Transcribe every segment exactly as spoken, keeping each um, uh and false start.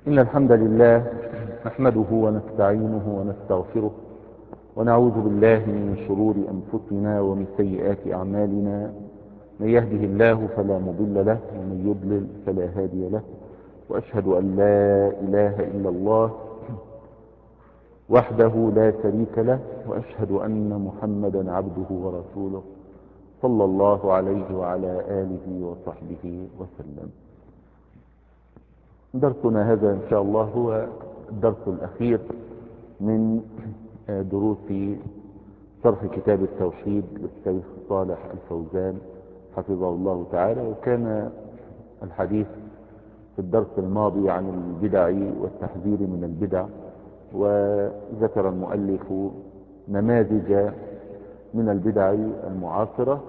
إن الحمد لله نحمده ونستعينه ونستغفره ونعوذ بالله من شرور أنفسنا ومن سيئات أعمالنا. من يهده الله فلا مضل له ومن يضلل فلا هادي له، وأشهد أن لا إله إلا الله وحده لا شريك له، وأشهد أن محمدا عبده ورسوله صلى الله عليه وعلى آله وصحبه وسلم. درسنا هذا إن شاء الله هو الدرس الأخير من دروس شرح كتاب التوحيد للشيخ صالح الفوزان حفظه الله تعالى. وكان الحديث في الدرس الماضي عن البدع والتحذير من البدع، وذكر المؤلف نماذج من البدع المعاصرة،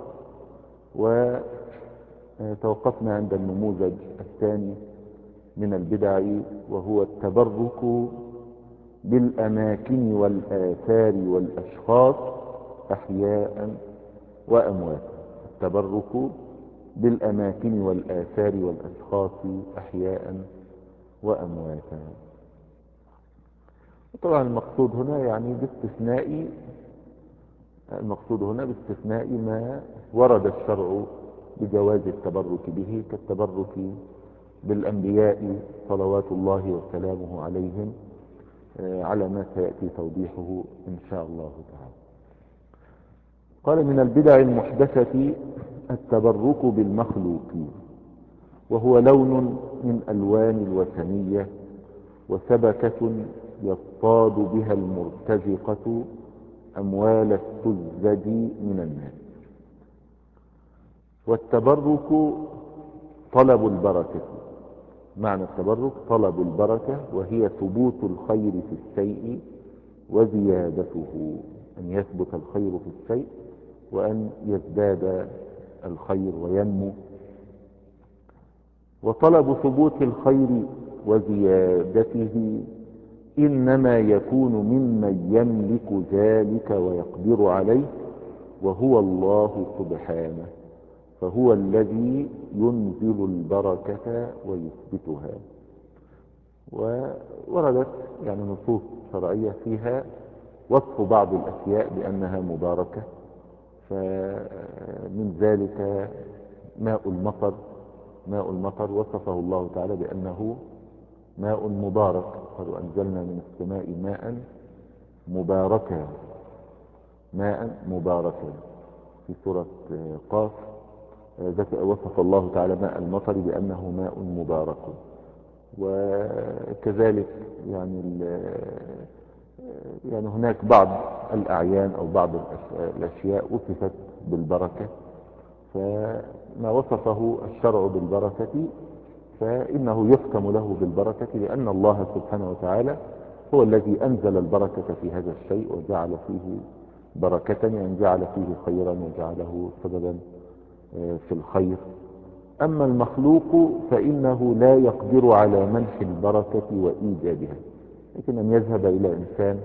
وتوقفنا عند النموذج الثاني من البدع وهو التبرك بالأماكن والآثار والأشخاص أحياء وأموات. التبرك بالأماكن والآثار والأشخاص أحياء وأمواتا. طبعا المقصود هنا يعني باستثناء المقصود هنا باستثناء ما ورد الشرع بجواز التبرك به، كالتبرك بالأنبياء صلوات الله وسلامه عليهم، على ما سيأتي توضيحه إن شاء الله تعالى. قال: من البدع المحدثة التبرك بالمخلوقين، وهو لون من ألوان الوثنية وسبكة يصطاد بها المرتزقة أموال السذج من الناس. والتبرك طلب البركة. معنى التبرك طلب البركة، وهي ثبوت الخير في الشيء وزيادته، أن يثبت الخير في الشيء وأن يزداد الخير وينمو. وطلب ثبوت الخير وزيادته إنما يكون ممن يملك ذلك ويقدر عليه، وهو الله سبحانه، فهو الذي ينزل البركة ويثبتها. ووردت يعني نصوص شرعية فيها وصف بعض الأشياء بأنها مباركة، فمن ذلك ماء المطر. ماء المطر وصفه الله تعالى بأنه ماء مبارك، قالوا أنزلنا من السماء ماء مباركا ماء مباركا في سورة قاف. وصف الله تعالى ماء المطر بأنه ماء مبارك. وكذلك يعني يعني هناك بعض الأعيان أو بعض الأشياء وصفت بالبركة، فما وصفه الشرع بالبركة فإنه يحكم له بالبركة، لأن الله سبحانه وتعالى هو الذي أنزل البركة في هذا الشيء وجعل فيه بركة، يعني جعل فيه خيرا وجعله سببا في الخير. أما المخلوق فإنه لا يقدر على منح البركة وإيجادها، لكن أن يذهب إلى إنسان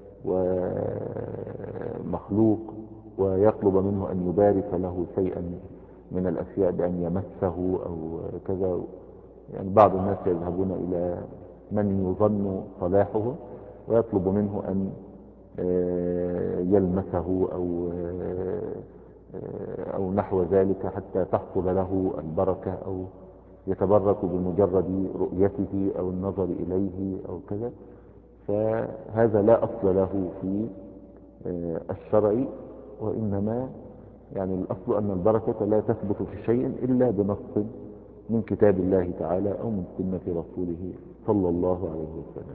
ومخلوق ويطلب منه أن يبارك له شيئا من الأشياء بأن يمسه أو كذا. يعني بعض الناس يذهبون إلى من يظن صلاحه ويطلب منه أن يلمسه أو أو نحو ذلك حتى تحصل له البركة، أو يتبرك بمجرد رؤيته أو النظر إليه أو كذا. فهذا لا أصل له في الشرع، وإنما يعني الأصل أن البركة لا تثبت في شيء إلا بنص من كتاب الله تعالى أو من سنة رسوله صلى الله عليه وسلم.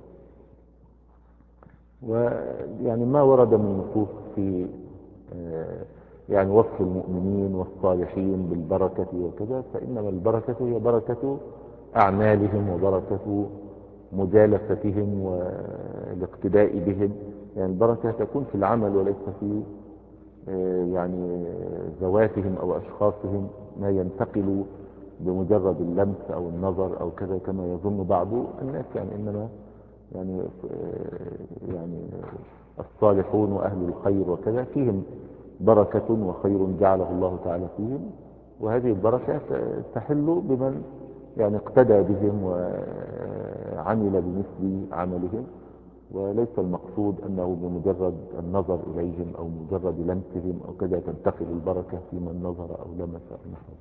ويعني ما ورد من نصوص في يعني وصف المؤمنين والصالحين بالبركة وكذا، فإنما البركة هي بركة أعمالهم وبركة مجالستهم والاقتداء بهم. يعني البركة تكون في العمل وليس في يعني ذواتهم أو أشخاصهم، ما ينتقل بمجرد اللمس أو النظر أو كذا كما يظن بعض الناس. يعني إنما يعني يعني الصالحون وأهل الخير وكذا فيهم بركة وخير جعله الله تعالى فيهم، وهذه البركة تحل بمن يعني اقتدى بهم عمل بمثل عملهم، وليس المقصود أنه بمجرد النظر إليهم أو مجرد لمسهم أو كذا تنتقل البركة في من نظر أو لمس أو نحو.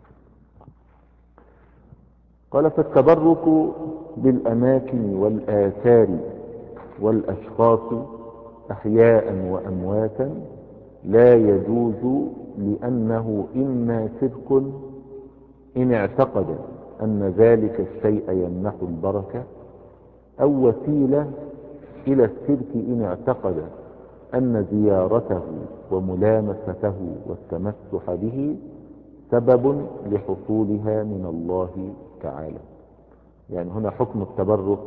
قال فالتبرك بالأماكن والآثار والأشخاص أحياء وأمواتا لا يجوز، لأنه إما شرك إن اعتقد أن ذلك الشيء يمنح البركة، أو وسيلة إلى الشرك إن اعتقد أن زيارته وملامسته والتمسح به سبب لحصولها من الله تعالى. يعني هنا حكم التبرك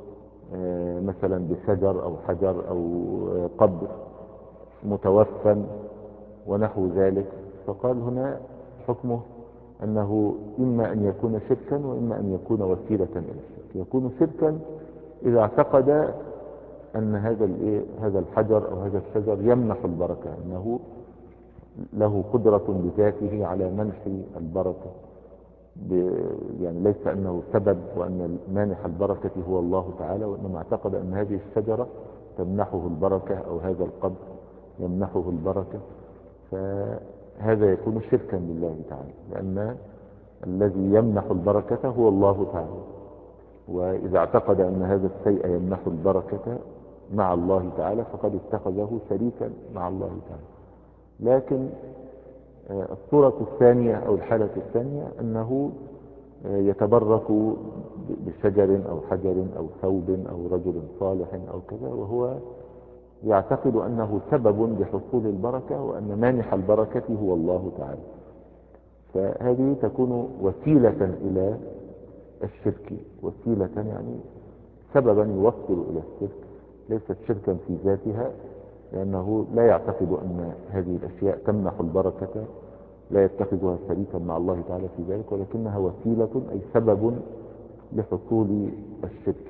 مثلا بشجر أو حجر أو قبر متوفى ونحو ذلك، فقال هنا حكمه أنه إما أن يكون شركا وإما أن يكون وسيلة إلى الشرك. يكون شركا إذا اعتقد أن هذا هذا الحجر أو هذا الشجر يمنح البركة، أنه له قدرة بذاته على منح البركة، يعني ليس أنه سبب وأن مانح البركة هو الله تعالى، وإنما اعتقد أن هذه الشجرة تمنحه البركة أو هذا القبر يمنحه البركة، فهذا يكون شركا بالله تعالى، لأن الذي يمنح البركة هو الله تعالى. وإذا اعتقد أن هذا الشيء يمنح البركة مع الله تعالى فقد اتخذه شريكا مع الله تعالى. لكن الصورة الثانية أو الحالة الثانية أنه يتبرك بشجر أو حجر أو ثوب أو رجل صالح أو كذا، وهو يعتقد أنه سبب لحصول البركة وأن مانح البركة هو الله تعالى، فهذه تكون وسيلة إلى الشرك، وسيلة يعني سببا يوصل إلى الشرك، ليست شركا في ذاتها، لأنه لا يعتقد أن هذه الأشياء تمنح البركة، لا يتخذها شريكا مع الله تعالى في ذلك، ولكنها وسيلة أي سبب لحصول الشرك.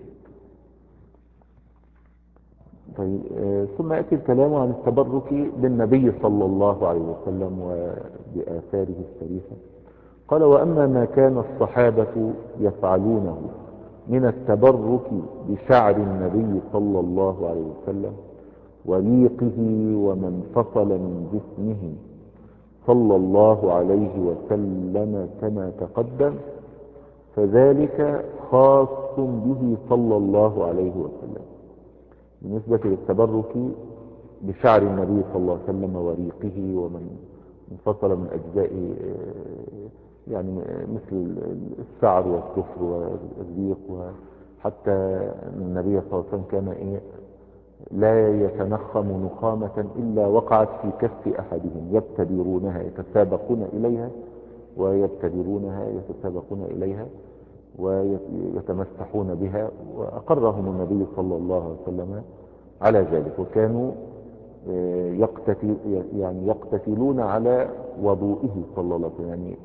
طيب ثم يأتي الكلام عن التبرك بالنبي صلى الله عليه وسلم وبآثاره الشريفة. قال وأما ما كان الصحابة يفعلونه من التبرك بشعر النبي صلى الله عليه وسلم وريقه ومن فصل من جسمه صلى الله عليه وسلم كما تقدم، فذلك خاص به صلى الله عليه وسلم. بالنسبة للتبرك بشعر النبي صلى الله عليه وسلم وريقه ومن انفصل من أجزاء يعني مثل الشعر والضفر والريق، وحتى النبي صلى الله عليه وسلم كان إيه لا يتنخم نخامة إلا وقعت في كف أحدهم يبتدرونها يتسابقون إليها ويبتدرونها يتسابقون إليها ويتمسحون بها، وأقرهم النبي صلى الله عليه وسلم على ذلك، وكانوا يقتتل يعني يقتتلون على وضوئه صلى الله عليه وسلم، يعني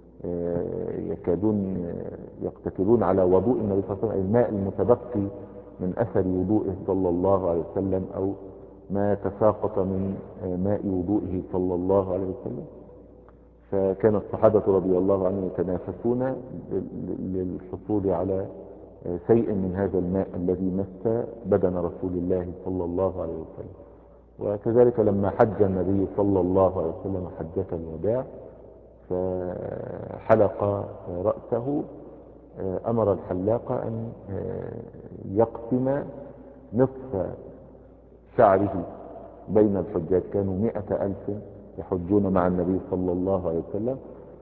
يكادون يقتتلون على وضوء النبي صلى الله عليه وسلم، الماء المتبقي من أثر وضوئه صلى الله عليه وسلم أو ما تساقط من ماء وضوئه صلى الله عليه وسلم. فكان الصحابة رضي الله عنهم يتنافسون للحصول على شيء من هذا الماء الذي مس بدن رسول الله صلى الله عليه وسلم. وكذلك لما حج النبي صلى الله عليه وسلم حجة الوداع فحلق رأسه، أمر الحلاق أن يقسم نصف شعره بين الحجاج، كانوا مئة ألف يحجون مع النبي صلى الله عليه وسلم،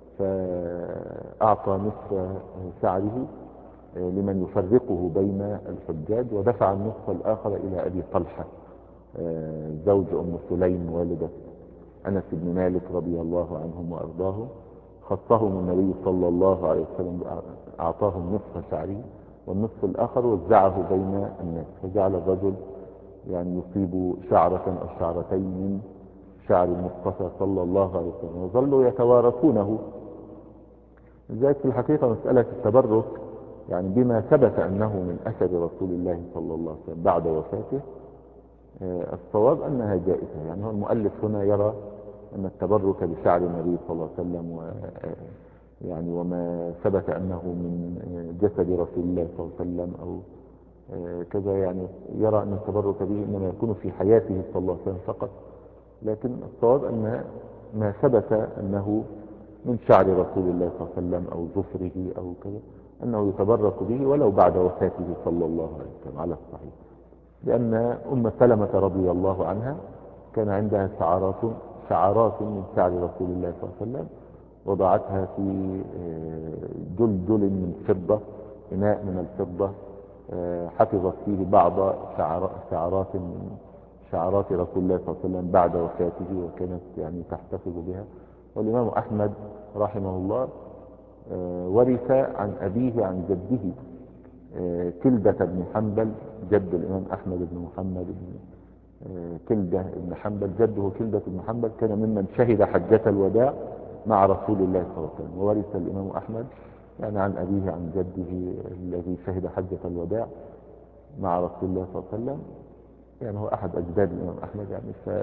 فأعطى نصف شعره لمن يفرقه بين الحجاج، ودفع النصف الآخر إلى أبي طلحة زوج أم سليم والدة أنس بن مالك رضي الله عنهم وأرضاهم، خصهم النبي صلى الله عليه وسلم أعطاهم نصف شعره، والنصف الآخر وزعه بين الناس، فجعل الرجل يعني يصيب شعرة أو شعرتين من شعر المصطفى صلى الله عليه وسلم، وظلوا يتوارثونه. لذلك في الحقيقة مسألة التبرك يعني بما ثبت أنه من أثر رسول الله صلى الله عليه وسلم بعد وفاته، الصواب أنها جائزة. يعني هو المؤلف هنا يرى أن التبرك بشعر النبي صلى الله عليه وسلم يعني وما ثبت أنه من جسد رسول الله صلى الله عليه وسلم أو كذا، يعني يرى أن التبرك به إنما يكون في حياته صلى الله عليه وسلم فقط. لكن الصواب أن ما ثبت أنه من شعر رسول الله صلى الله عليه وسلم أو ظفره أو كذا أنه يتبرك به ولو بعد وفاته صلى الله عليه وسلم على الصحيح. لأن أم سلمة رضي الله عنها كان عندها شعرات شعرات من شعر رسول الله صلى الله عليه وسلم، وضعتها في جلجل من فضة، إناء من الفضة حفظت فيه بعض شعرات من شعرات رسول الله صلى الله عليه وسلم بعد وفاته، وكانت يعني تحتفظ بها. والإمام أحمد رحمه الله ورث عن أبيه عن جده كلدة بن حنبل، جد الإمام أحمد بن محمد بن كلدة بن حنبل، جده كلدة بن حنبل كان ممن شهد حجة الوداع مع رسول الله صلى الله عليه وسلم. وورث الإمام أحمد يعني عن أبيه عن جده الذي شهد حجة الوداع مع رسول الله صلى الله عليه وسلم، يعني هو أحد أجداد الإمام أحمد. يعني ف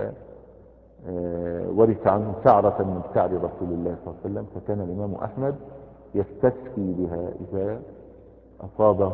ورث عنه شعرة من شعر رسول الله صلى الله عليه وسلم، فكان الإمام أحمد يستشفي بها إذا أصابه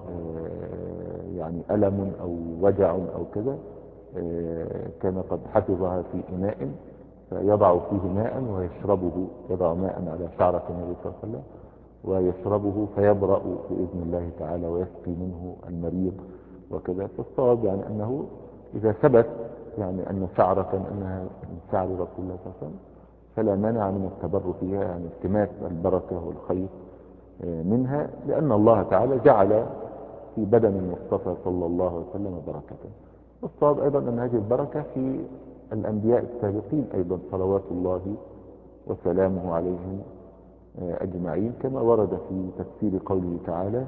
يعني ألم أو وجع أو كذا، كان قد حفظها في إناء فيضع فيه ماء ويشربه، يضع ماء على شعرة النبي صلى الله عليه وسلم ويشربه فيبرأ بإذن الله تعالى ويسقي منه المريض وكذا. فالصواب يعني أنه إذا ثبت يعني أن شعرة أنها من شعر رسول الله صلى الله عليه وسلم فلا مانع من التبرك بها، يعني التماس البركة والخير منها، لأن الله تعالى جعل في بدن المصطفى صلى الله عليه وسلم بركة. والصواب أيضا أن هذه البركة في الأنبياء السابقين أيضا صلوات الله وسلامه عليهم أجمعين، كما ورد في تفسير قوله تعالى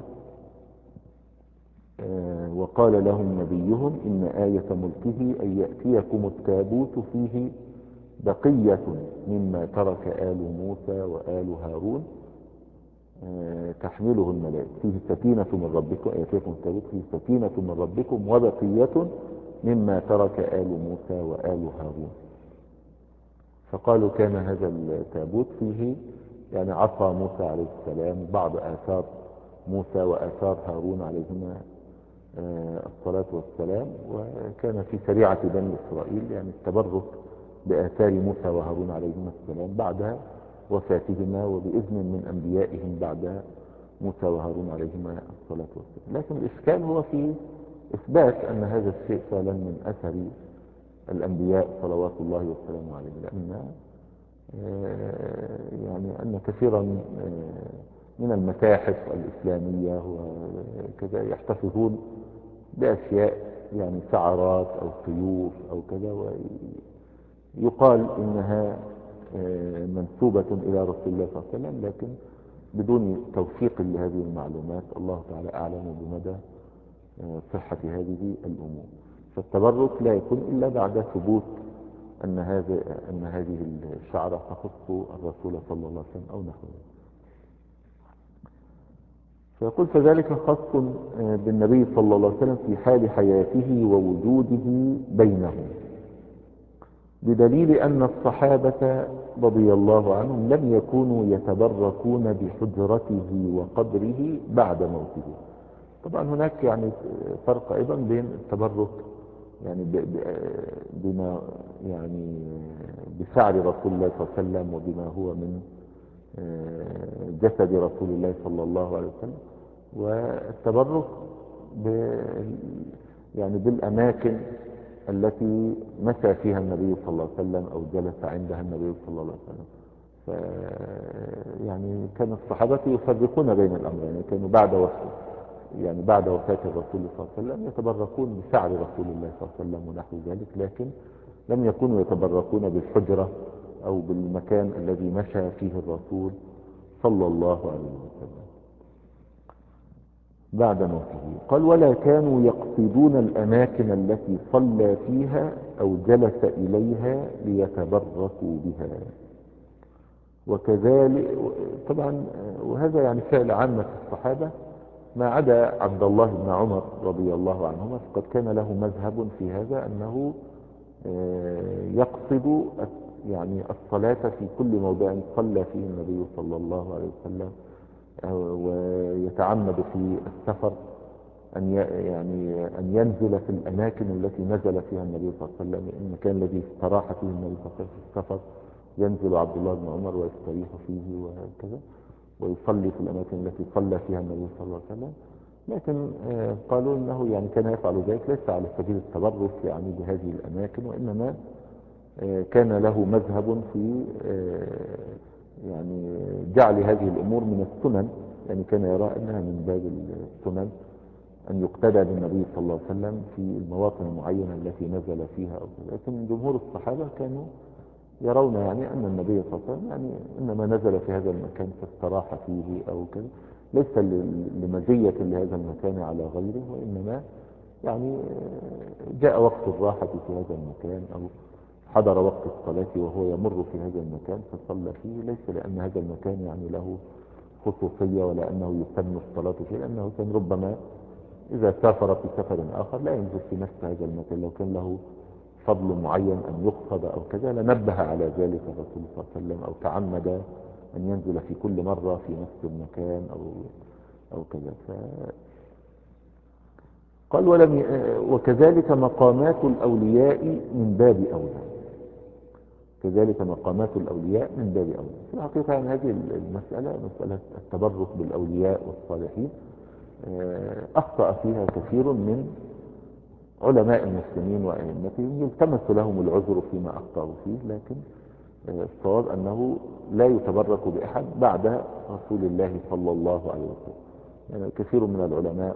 وقال لهم نبيهم إن آية ملكه أن يأتيكم التابوت فيه بقية مما ترك آل موسى وآل هارون تحمله الملائكة فيه سكينة من ربكم، يأتيكم التابوت فيه سكينة من ربكم وبقية مما ترك آل موسى وآل هارون. فقالوا كان هذا التابوت فيه يعني عصا موسى عليه السلام، بعض آثار موسى وآثار هارون عليهما الصلاة والسلام، وكان في شريعة بني إسرائيل يعني التبرك بآثار موسى وهارون عليهما السلام بعد وفاتهما وبإذن من أنبيائهم بعد موسى وهارون عليهما الصلاة والسلام. لكن الإشكال هو في إثبات أن هذا الشيء فعلا من أثر الأنبياء صلوات الله والسلام عليهم، لأن يعني أن كثيرا من المتاحف الإسلامية وكذا يحتفظون بأشياء يعني شعرات أو سيوف أو كذا، ويقال إنها منسوبة إلى رسول الله صلى الله عليه وسلم، لكن بدون توثيق لهذه المعلومات. الله تعالى أعلم بمدى صحة هذه الأمور. فالتبرك لا يكون إلا بعد ثبوت أن هذا أن هذه الشعرة تخص الرسول صلى الله عليه وسلم أو نحوه. فيقول فذلك خاص بالنبي صلى الله عليه وسلم في حال حياته ووجوده بينهم، بدليل أن الصحابة رضي الله عنهم لم يكونوا يتبركون بحجرته وقبره بعد موته. طبعا هناك يعني فرق أيضا بين التبرك يعني بما يعني بشعر رسول الله صلى الله عليه وسلم وبما هو من جسد رسول الله صلى الله عليه وسلم، والتبرك يعني بالأماكن التي مشى فيها النبي صلى الله عليه وسلم أو جلس عندها النبي صلى الله عليه وسلم. ف يعني كان الصحابة يفرقون بين الأمرين، يعني كانوا بعد وفاة يعني بعد وفاة الرسول صلى الله عليه وسلم يتبركون بشعر رسول الله صلى الله عليه وسلم ونحو ذلك، لكن لم يكونوا يتبركون بالحجرة أو بالمكان الذي مشى فيه الرسول صلى الله عليه وسلم بعد موته. قال ولا كانوا يقصدون الأماكن التي صلى فيها أو جلس إليها ليتبركوا بها. وكذلك طبعا وهذا يعني فعل عامة الصحابة ما عدا عبد الله بن عمر رضي الله عنهما، فقد كان له مذهب في هذا أنه يقصد يعني الصلاة في كل موضع صلى فيه النبي صلى الله عليه وسلم، ويتعمد في السفر أن يعني أن ينزل في الأماكن التي نزل فيها النبي صلى الله عليه وسلم. المكان الذي استراح فيه النبي صلى الله عليه وسلم في السفر ينزل عبد الله بن عمر ويستريح فيه وكذا، ويصلي في الأماكن التي صلى فيها النبي صلى الله عليه وسلم. لكن قالوا إنه يعني كان يفعل ذلك ليس على سبيل التبرك يعني بهذه الأماكن، وإنما كان له مذهب في يعني جعل هذه الأمور من السنن، يعني كان يرى أنها من باب السنن أن يقتدى بالنبي صلى الله عليه وسلم في المواطن المعينة التي نزل فيها أو كذا. لكن جمهور الصحابة كانوا يرون يعني أن النبي صلى الله عليه وسلم يعني إنما نزل في هذا المكان فاستراح فيه أو كذا، ليس لمزية لهذا المكان على غيره، وإنما يعني جاء وقت الراحة في هذا المكان أو حضر وقت الصلاة وهو يمر في هذا المكان فصلى فيه، ليس لأن هذا المكان يعني له خصوصية ولا أنه يسن الصلاة فيه، لأنه كان ربما إذا سافر في سفر آخر لا ينزل في نفس هذا المكان، لو كان له فضل معين أن يقصد أو كذا لنبه على ذلك الرسول صلى الله عليه وسلم، أو تعمد أن ينزل في كل مرة في نفس المكان أو أو كذا. ف قال ولم ي... وكذلك مقامات الأولياء من باب أولى، كذلك مقامات الأولياء من باب أولى. في الحقيقة يعني هذه المسألة مسألة التبرك بالأولياء والصالحين أخطأ فيها كثير من علماء المسلمين وأئمتهم، يلتمس لهم العذر فيما أخطأوا فيه، لكن الصواب أنه لا يتبرك بأحد بعد رسول الله صلى الله عليه وسلم. يعني كثير من العلماء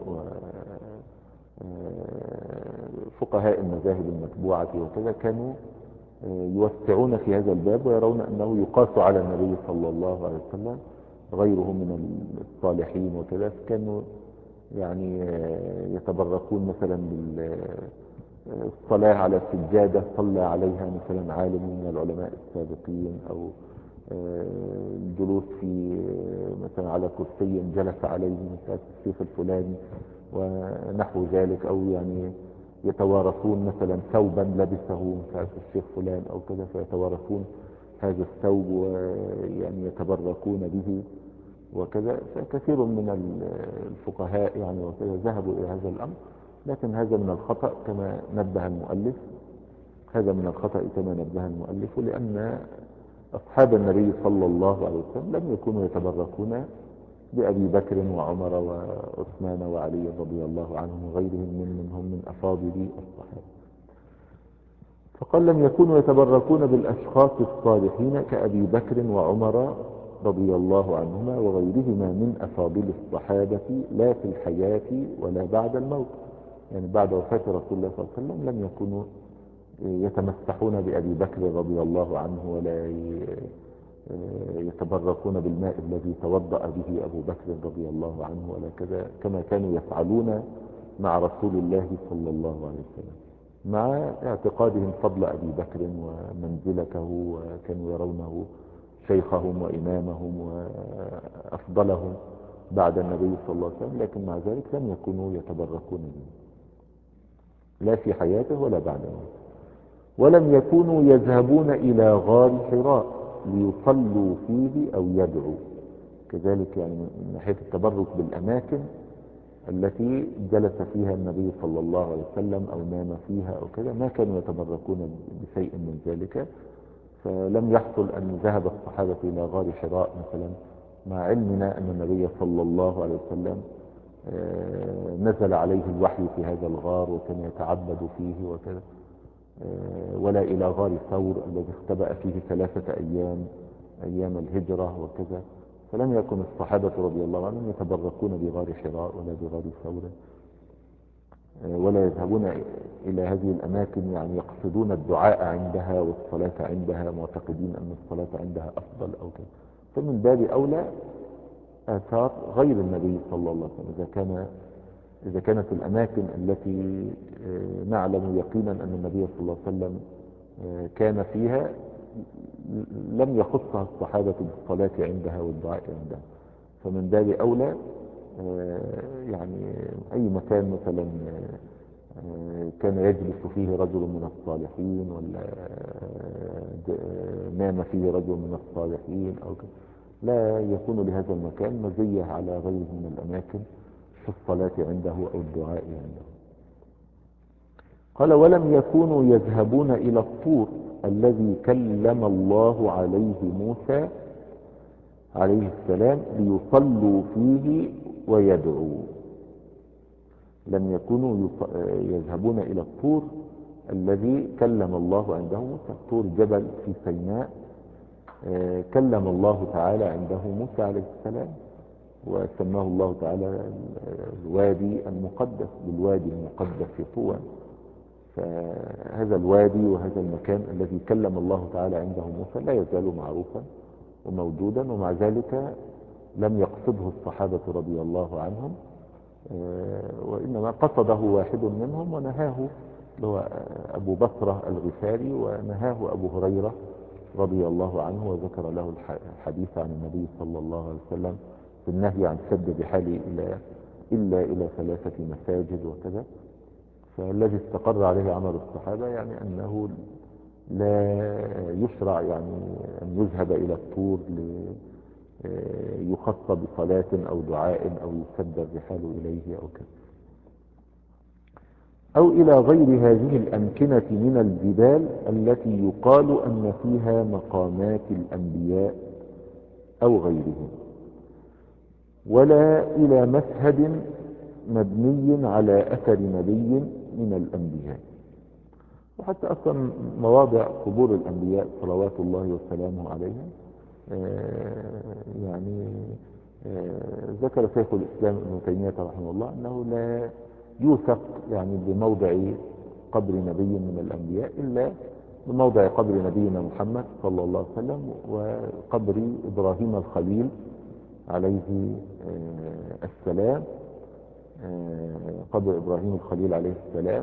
وفقهاء المذاهب المتبوعة وكذا كانوا يوسعون في هذا الباب ويرون أنه يقاس على النبي صلى الله عليه وسلم غيره من الصالحين وكذا، فكانوا يعني يتبركون مثلا بالصلاة على سجادة صلى عليها مثلا عالم من العلماء السابقين، أو الجلوس في مثلا على كرسي جلس عليه مثلا الشيخ الفلاني ونحو ذلك، أو يعني يتوارثون مثلا ثوبا لبسه مثلا الشيخ فلان أو كذا فيتوارثون هذا الثوب ويعني يتبركون به وكذا. فكثير من الفقهاء يعني وكذا ذهبوا إلى هذا الأمر، لكن هذا من الخطأ كما نبه المؤلف، هذا من الخطأ كما نبه المؤلف، لأن أصحاب النبي صلى الله عليه وسلم لم يكونوا يتبركون بأبي بكر وعمر وعثمان وعلي رضي الله عنهم وغيرهم من منهم من أفاضل الصحابة. فقال لم يكونوا يتبركون بالأشخاص الصالحين كأبي بكر وعمر رضي الله عنهما وغيرهما من أفاضل الصحابة لا في الحياة ولا بعد الموت، يعني بعد وفاة رسول الله صلى الله عليه وسلم لم يكونوا يتمسحون بأبي بكر رضي الله عنه ولا يتبركون بالماء الذي توضأ به أبو بكر رضي الله عنه ولا كذا، كما كانوا يفعلون مع رسول الله صلى الله عليه وسلم، مع اعتقادهم فضل أبي بكر ومنزلته، وكانوا يرونه شيخهم وإمامهم وأفضلهم بعد النبي صلى الله عليه وسلم، لكن مع ذلك لم يكونوا يتبركون به لا في حياته ولا بعد موته. ولم يكونوا يذهبون إلى غار حراء ليصلوا فيه أو يدعوا، كذلك يعني من ناحية التبرك بالأماكن التي جلس فيها النبي صلى الله عليه وسلم أو نام فيها أو كذا ما كانوا يتبركون بشيء من ذلك. فلم يحصل أن ذهب الصحابة إلى غار حراء مثلا، مع علمنا أن النبي صلى الله عليه وسلم نزل عليه الوحي في هذا الغار وكان يتعبد فيه وكذا، ولا إلى غار ثور الذي اختبأ فيه ثلاثة أيام أيام الهجرة وكذا. فلم يكن الصحابة رضي الله عنهم يتبركون بغار حراء ولا بغار ثور، ولا يذهبون إلى هذه الأماكن يعني يقصدون الدعاء عندها والصلاة عندها معتقدين أن الصلاة عندها أفضل أو كذا. فمن باب أولى آثار غير النبي صلى الله عليه وسلم، إذا كان إذا كانت الأماكن التي نعلم يقينا أن النبي صلى الله عليه وسلم كان فيها لم يخصها الصحابة بالصلاة عندها والدعاء عندها، فمن باب أولى يعني أي مكان مثلا كان يجلس فيه رجل من الصالحين ولا نام فيه رجل من الصالحين أو كده، لا يكون لهذا المكان مزية على غيره من الأماكن في الصلاة عنده أو الدعاء عنده. قال ولم يكونوا يذهبون إلى الطور الذي كلم الله عليه موسى عليه السلام ليصلوا فيه ويدعوا. لم يكونوا يذهبون إلى الطور الذي كلم الله عنده موسى. الطور جبل في سيناء كلم الله تعالى عنده موسى عليه السلام، وسماه الله تعالى الوادي المقدس بالوادي المقدس طوى. فهذا الوادي وهذا المكان الذي كلم الله تعالى عنده موسى لا يزال معروفا وموجودا، ومع ذلك لم يقصده الصحابة رضي الله عنهم، وإنما قصده واحد منهم ونهاه، اللي هو أبو بصرة الغفاري، ونهاه أبو هريرة رضي الله عنه، وذكر له الحديث عن النبي صلى الله عليه وسلم في النهي عن سد بحالي إلى إلا إلى ثلاثة مساجد وكذا. فالذي استقر عليه عمل الصحابة يعني أنه لا يشرع يعني أن يذهب إلى الطور ليخص بصلاة أو دعاء أو يسد الرحال إليه أو كذا، أو إلى غير هذه الأمكنة من الجبال التي يقال أن فيها مقامات الأنبياء أو غيرهم، ولا إلى مشهد مبني على أثر نبي من الأنبياء. وحتى أصلا مواضع قبور الأنبياء صلوات الله وسلامه عليهم يعني ذكر شيخ الإسلام ابن تيمية رحمه الله أنه لا يوثق يعني بموضع قبر نبي من الأنبياء إلا بموضع قبر نبينا محمد صلى الله عليه وسلم وقبر إبراهيم الخليل عليه السلام، قبر إبراهيم الخليل عليه السلام.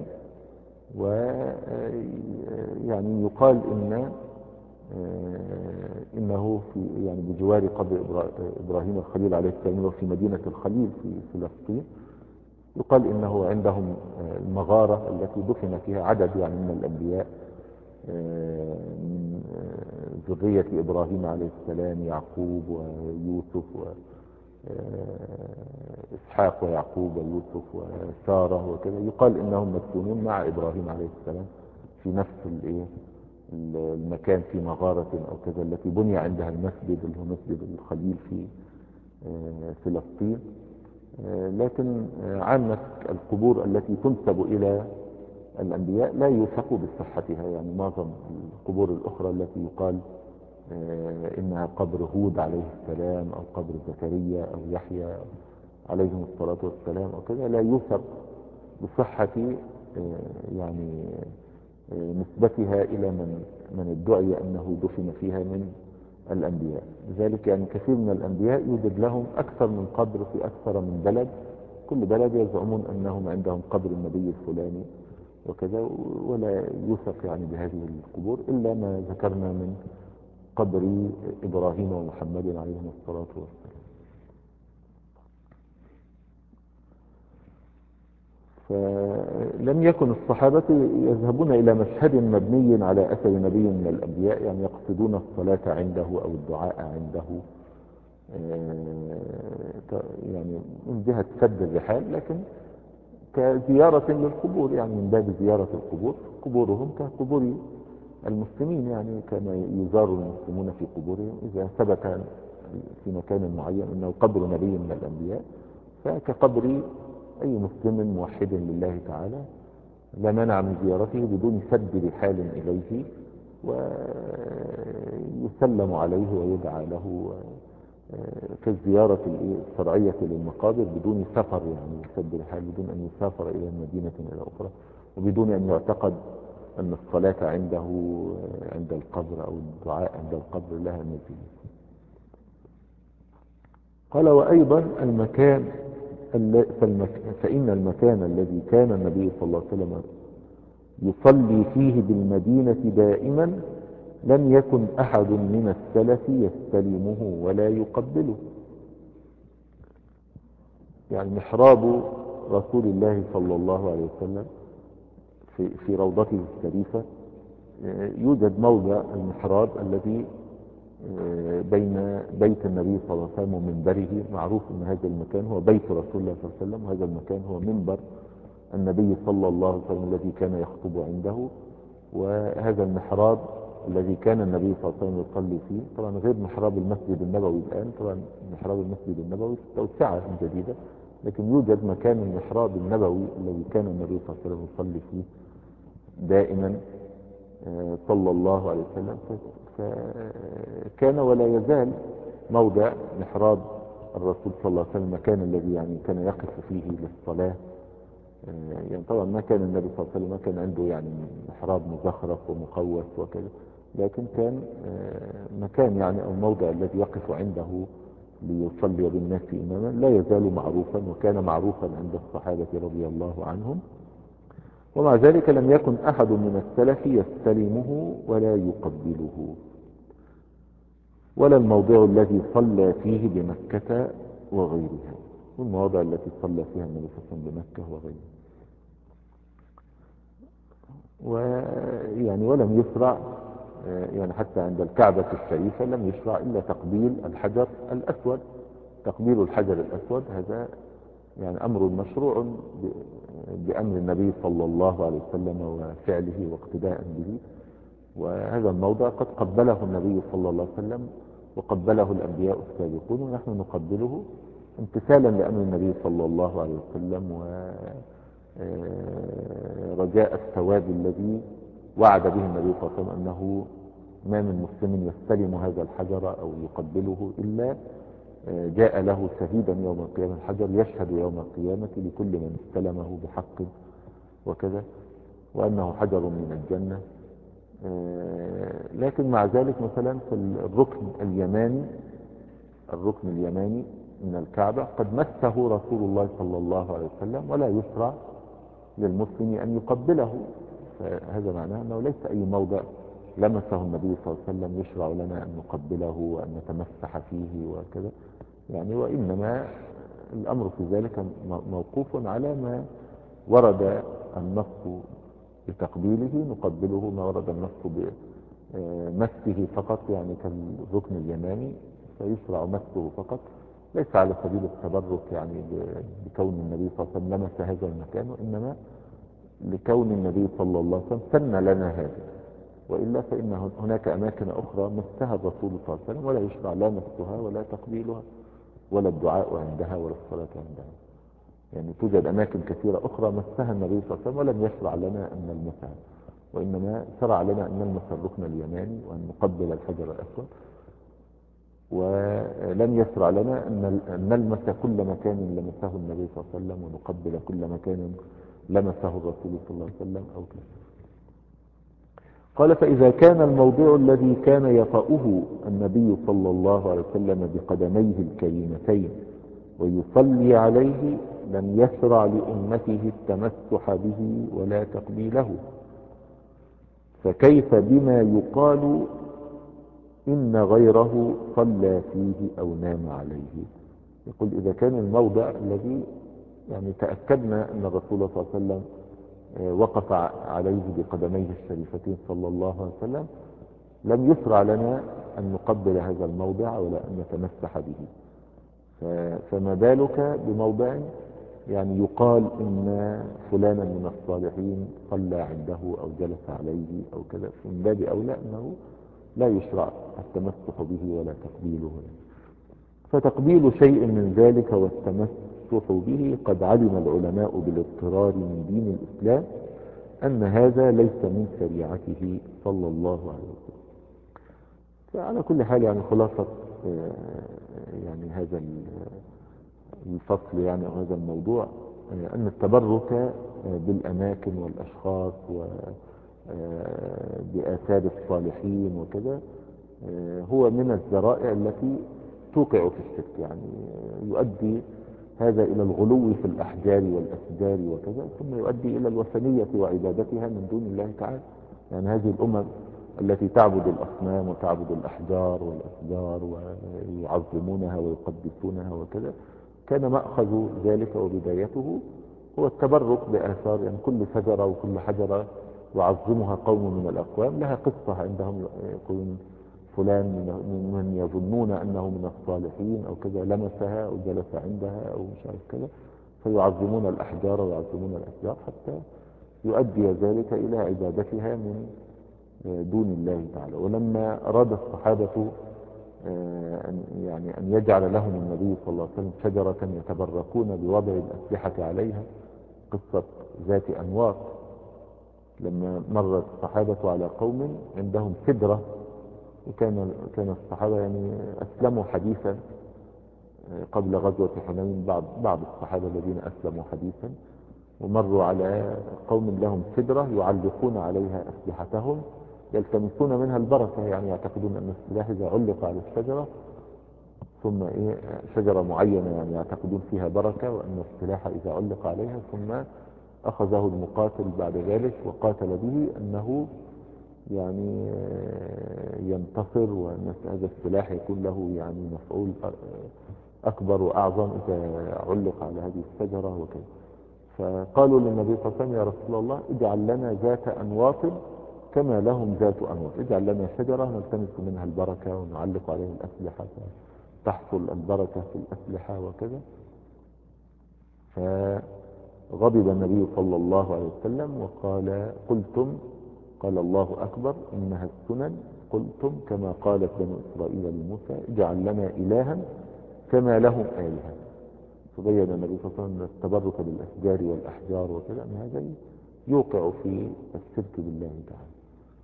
ويعني يقال إن إنه في يعني بجوار قبر إبراهيم الخليل عليه السلام وفي مدينة الخليل في فلسطين، يقال إنه عندهم المغارة التي دفن فيها عدد يعني من الأنبياء من ذرية إبراهيم عليه السلام، يعقوب ويوسف وإسحاق ويعقوب ويوسف وسارة وكذا، يقال إنهم مدفونون مع إبراهيم عليه السلام في نفس المكان في مغارة أو كذا التي بني عندها المسجد اللي هو مسجد الخليل في فلسطين. لكن عامة القبور التي تنسب إلى الأنبياء لا يوثق بصحتها، يعني معظم القبور الأخرى التي يقال إنها قبر هود عليه السلام أو قبر زكريا أو يحيى عليهم الصلاة والسلام أو كذا لا يوثق بصحة يعني نسبتها إلى من من ادعي أنه دفن فيها من الأنبياء. لذلك يعني كثير من الأنبياء يوجد لهم أكثر من قبر في أكثر من بلد، كل بلد يزعمون أنهم عندهم قبر النبي الفلاني وكذا، ولا يوثق يعني بهذه القبور إلا ما ذكرنا من قبر إبراهيم ومحمد عليهم الصلاة والسلام. فلم يكن الصحابة يذهبون إلى مشهد مبني على أثر نبي من الأنبياء، يعني يقصدون الصلاة عنده أو الدعاء عنده يعني من جهة سد الرحال، لكن كزيارة للقبور، يعني من باب زيارة القبور، قبورهم كقبور المسلمين، يعني كما يزار المسلمون في قبورهم إذا ثبت في مكان معين أنه قبر نبي من الأنبياء، فكقبر أي مسلم موحد لله تعالى لا مانع من زيارته بدون سد رحال إليه، ويسلم عليه ويدعى له كالزيارة الشرعية للمقابر بدون سفر، يعني سد رحال بدون أن يسافر إلى مدينة إلى أخرى، وبدون أن يعتقد أن الصلاة عنده عند القبر أو الدعاء عند القبر لها مزية. قال وأيضا المكان فإن المكان الذي كان النبي صلى الله عليه وسلم يصلي فيه بالمدينة دائما لم يكن أحد من السلف يستلمه ولا يقبله، يعني محراب رسول الله صلى الله عليه وسلم في, في روضته الشريفة يوجد موضع المحراب الذي بين بيت النبي صلى الله عليه وسلم ومنبره. معروف ان هذا المكان هو بيت رسول الله صلى الله عليه وسلم، وهذا المكان هو منبر النبي صلى الله عليه وسلم الذي كان يخطب عنده. وهذا المحراب الذي كان النبي صلى الله عليه وسلم يصلي فيه، طبعا غير محراب المسجد النبوي الآن، طبعا محراب المسجد النبوي توسعة جديدة، لكن يوجد مكان المحراب النبوي الذي كان النبي صلى الله عليه وسلم يصلي فيه دائما صلى الله عليه وسلم. فكان ولا يزال موضع محراب الرسول صلى الله عليه وسلم المكان الذي يعني كان يقف فيه للصلاة. يعني طبعا ما كان النبي صلى الله عليه وسلم ما كان عنده يعني محراب مزخرف ومقوس وكذا، لكن كان مكان يعني او موضع الذي يقف عنده ليصلي بالناس اماما لا يزال معروفا، وكان معروفا عند الصحابة رضي الله عنهم. ومع ذلك لم يكن احد من السلف يستلمه ولا يقبله، ولا الموضع الذي صلى فيه بمكة وغيرها، والمواضع التي صلى فيها النبي صلى الله عليه وسلم بمكة وغيرها. ويعني ولم يشرع يعني حتى عند الكعبة الشريفة لم يشرع إلا تقبيل الحجر الأسود. تقبيل الحجر الأسود هذا يعني أمر مشروع بأمر النبي صلى الله عليه وسلم وفعله واقتداء به. وهذا الموضع قد قبله النبي صلى الله عليه وسلم وقبله الأنبياء السابقون، ونحن نقبله امتثالا لأمر النبي صلى الله عليه وسلم ورجاء الثواب الذي وعد به النبي صلى الله عليه وسلم أنه ما من مسلم يستلم هذا الحجر أو يقبله إلا جاء له شهيدا يوم القيامة. الحجر يشهد يوم القيامة لكل من استلمه بحق وكذا، وأنه حجر من الجنة. لكن مع ذلك مثلا في الركن اليماني الركن اليماني من الكعبة قد مسه رسول الله صلى الله عليه وسلم، ولا يشرع للمسلم أن يقبله. فهذا معناه أنه ليس أي موضع لمسه النبي صلى الله عليه وسلم يشرع لنا أن نقبله وأن نتمسح فيه وكذا يعني. وإنما الأمر في ذلك موقوف على ما ورد النص بتقبيله نقبله، ما ورد النص بمسه فقط يعني كالركن اليماني فيشرع مسه فقط، ليس على سبيل التبرك يعني بكون النبي صلى الله عليه وسلم لمس هذا المكان، وإنما لكون النبي صلى الله عليه وسلم سن لنا هذا. وإلا فإن هناك أماكن أخرى مسها الرسول صلى الله عليه وسلم ولا يشرع لا مسها ولا تقبيلها ولا الدعاء عندها ولا الصلاة عندها. يعني توجد أماكن كثيرة أخرى مسها النبي صلى الله عليه وسلم ولم يشرع لنا أن نلمسها، وإنما شرع لنا أن نلمس الركن اليماني وأن نقبل الحجر الأسود، ولم يشرع لنا أن نلمس كل مكان لمسه النبي صلى الله عليه وسلم ونقبل كل مكان لمسه الرسول صلى الله عليه وسلم أو كذا. قال: فإذا كان الموضع الذي كان يطأه النبي صلى الله عليه وسلم بقدميه الكريمتين ويصلي عليه لم يشرع لأمته التمسح به ولا تقبيله، فكيف بما يقال إن غيره صلى فيه أو نام عليه؟ يقول: إذا كان الموضع الذي يعني تأكدنا أن الرسول صلى الله عليه وسلم وقف عليه بقدميه الشريفتين صلى الله عليه وسلم لم يشرع لنا أن نقبل هذا الموضع ولا أن نتمسح به، فما بالك بموضع يعني يقال إن فلانا من الصالحين صلى عنده أو جلس عليه أو كذا، من باب أولى أنه لا يشرع التمسح به ولا تقبيله. فتقبيل شيء من ذلك والتمسح به قد علم العلماء بالاضطرار من دين الإسلام أن هذا ليس من شريعته صلى الله عليه وسلم. فعلى كل حال يعني خلاصة يعني هذا الفصل يعني أو هذا الموضوع أن التبرك بالأماكن والأشخاص وبآثار الصالحين وكذا هو من الذرائع التي توقع في الشرك، يعني يؤدي هذا إلى الغلو في الأحجار والأشجار وكذا، ثم يؤدي إلى الوثنية وعبادتها من دون الله تعالى. يعني هذه الأمم التي تعبد الأصنام وتعبد الأحجار والأشجار ويعظمونها ويقدسونها وكذا كان مأخذ ذلك وبدايته هو التبرك بآثار، يعني كل شجرة وكل حجرة يعظمها قوم من الأقوام لها قصة عندهم، يقولون فلان من يظنون أنه من الصالحين أو كذا لمسها أو جلس عندها أو مش عارف كذا، فيعظمون الأحجار ويعظمون الأشجار حتى يؤدي ذلك إلى عبادتها من دون الله تعالى. ولما أراد الصحابة أن يعني أن يجعل لهم النبي صلى الله عليه وسلم شجرة يتبركون بوضع الأسلحة عليها، قصة ذات أنواط، لما مر الصحابة على قوم عندهم سدرة، وكان كان الصحابة يعني أسلموا حديثا قبل غزوة حنين، بعض بعض الصحابة الذين أسلموا حديثا، ومروا على قوم لهم سدرة يعلقون عليها أسلحتهم يلتمسون منها البركة، يعني يعتقدون أن السلاح إذا علق على الشجرة ثم إيه شجرة معينة يعني يعتقدون فيها بركة، وأن السلاح إذا علق عليها ثم أخذه المقاتل بعد ذلك وقاتل به أنه يعني ينتصر، وأن هذا السلاح يكون له يعني مفعول أكبر وأعظم إذا علق على هذه الشجرة وكذا. فقالوا للنبي صلى الله عليه وسلم يا رسول الله اجعل لنا ذات أنواط كما لهم ذات أنواط، اجعل لنا شجرة نلتمس منها البركة ونعلق عليها الأسلحة تحصل البركة في الأسلحة وكذا. فغضب النبي صلى الله عليه وسلم وقال قلتم، قال الله أكبر إنها السنن، قلتم كما قالت بنو إسرائيل لموسى اجعل لنا إلها كما لهم آلهة. فبين النبي صلى الله عليه وسلم التبرك بالأشجار والأحجار وكذا أن هذا يوقع في الشرك بالله تعالى.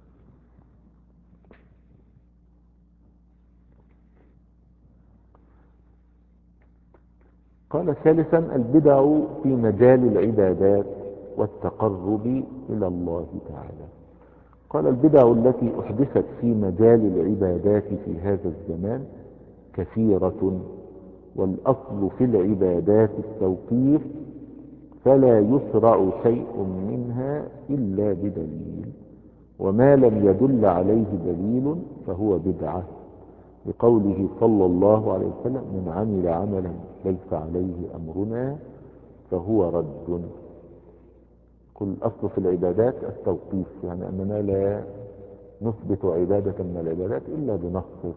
قال ثالثا البدع في مجال العبادات والتقرب إلى الله تعالى. قال البدع التي أحدثت في مجال العبادات في هذا الزمان كثيرة، والأصل في العبادات التوقيف، فلا يشرع شيء منها إلا بدليل، وما لم يدل عليه دليل فهو بدعة، بقوله صلى الله عليه وسلم من عمل عملا ليس عليه أمرنا فهو رد. كل أصل في العبادات التوقيف، يعني أننا لا نثبت عبادة من العبادات إلا بنص،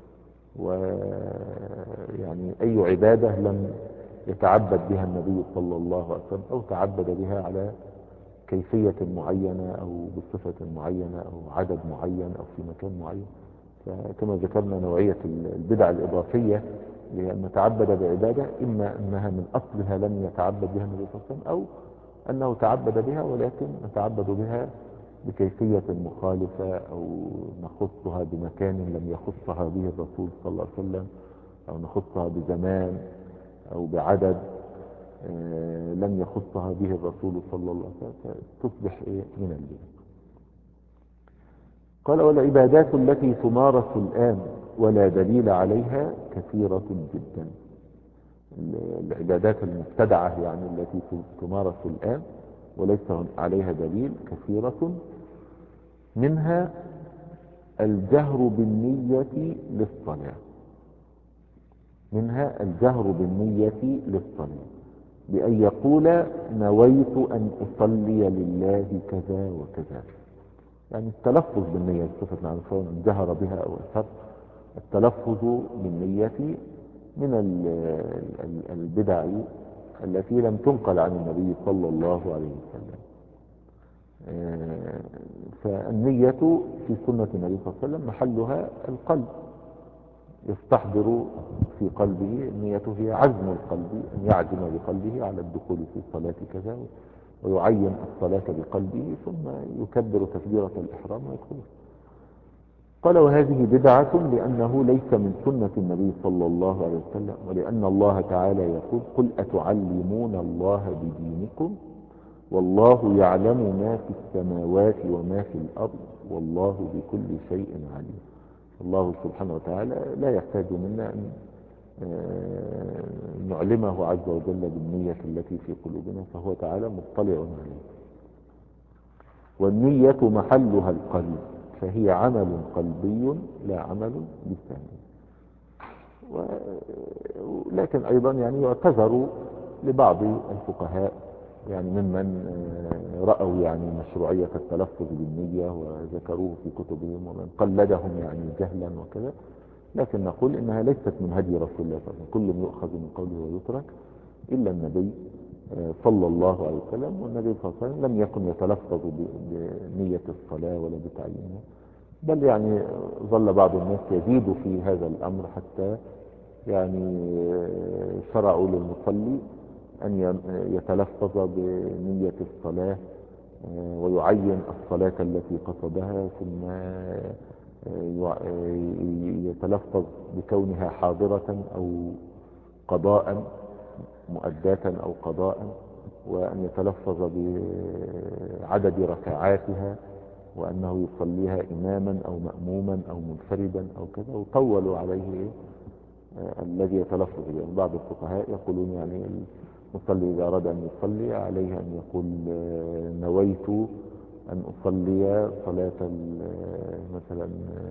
ويعني أي عبادة لم يتعبد بها النبي صلى الله عليه وسلم أو تعبد بها على كيفية معينة أو بصفة معينة أو عدد معين أو في مكان معين. فكما ذكرنا نوعية البدع الإضافية لأن نتعبد بعبادة إما أنها من أصلها لم يتعبد بها النبي صلى الله عليه وسلم، أو أنه تعبد بها ولكن نتعبد بها بكيفية مخالفة، أو نخصها بمكان لم يخصها به الرسول صلى الله عليه وسلم، أو نخصها بزمان أو بعدد لم يخصها به الرسول صلى الله عليه وسلم، تصبح إيه من البدع. قال والعبادات التي تمارس الآن ولا دليل عليها كثيرة جدا. العبادات المبتدعة يعني التي تمارس الآن وليس عليها دليل كثيرة، منها الجهر بالنية للصلاة، منها الجهر بالنية للصلاة بأن يقول نويت أن أصلي لله كذا وكذا، يعني التلفظ بالنية صفة عن سواء جهر بها أو أسر. التلفظ بالنية من البدع التي لم تنقل عن النبي صلى الله عليه وسلم. فالنية في سنة النبي صلى الله عليه وسلم محلها القلب، يستحضر في قلبه، النية هي عزم القلب، أن يعزم بقلبه على الدخول في صلاة كذا ويعين الصلاة بقلبه ثم يكبر تكبيرة الإحرام ويدخل. قال وهذه بدعة لأنه ليس من سنة النبي صلى الله عليه وسلم، ولأن الله تعالى يقول قل أتعلمون الله بدينكم والله يعلم ما في السماوات وما في الأرض والله بكل شيء عليم. الله سبحانه وتعالى لا يحتاج منا أن نعلمه عز وجل بالنية التي في قلوبنا، فهو تعالى مطلع عليه. والنية محلها القلب، فهي عمل قلبي لا عمل لساني. ولكن أيضا يعني يعتذر لبعض الفقهاء يعني ممن رأوا يعني مشروعية التلفظ بالنية وذكروه في كتبهم، ومن قلدهم يعني جهلا وكذا. لكن نقول إنها ليست من هدي رسول الله صلى الله عليه وسلم، كل يؤخذ من قوله ويترك إلا النبي صلى الله عليه وسلم. والنبي صلى الله عليه وسلم لم يكن يتلفظ بنية الصلاة ولا بتعيينها، بل يعني ظل بعض الناس يزيد في هذا الأمر حتى يعني شرعوا للمصلي أن يتلفظ بنية الصلاة ويعين الصلاة التي قصدها، ثم يتلفظ بكونها حاضرة أو قضاء، مؤداة أو قضاء، وأن يتلفظ بعدد ركعاتها، وأنه يصليها إماما أو مأموما أو منفردا أو كذا. وطولوا عليه الذي يتلفظ به. بعض الفقهاء يقولون يعني المصلي إذا أراد أن يصلي عليه أن يقول نويت أن أصلي صلاة مثلا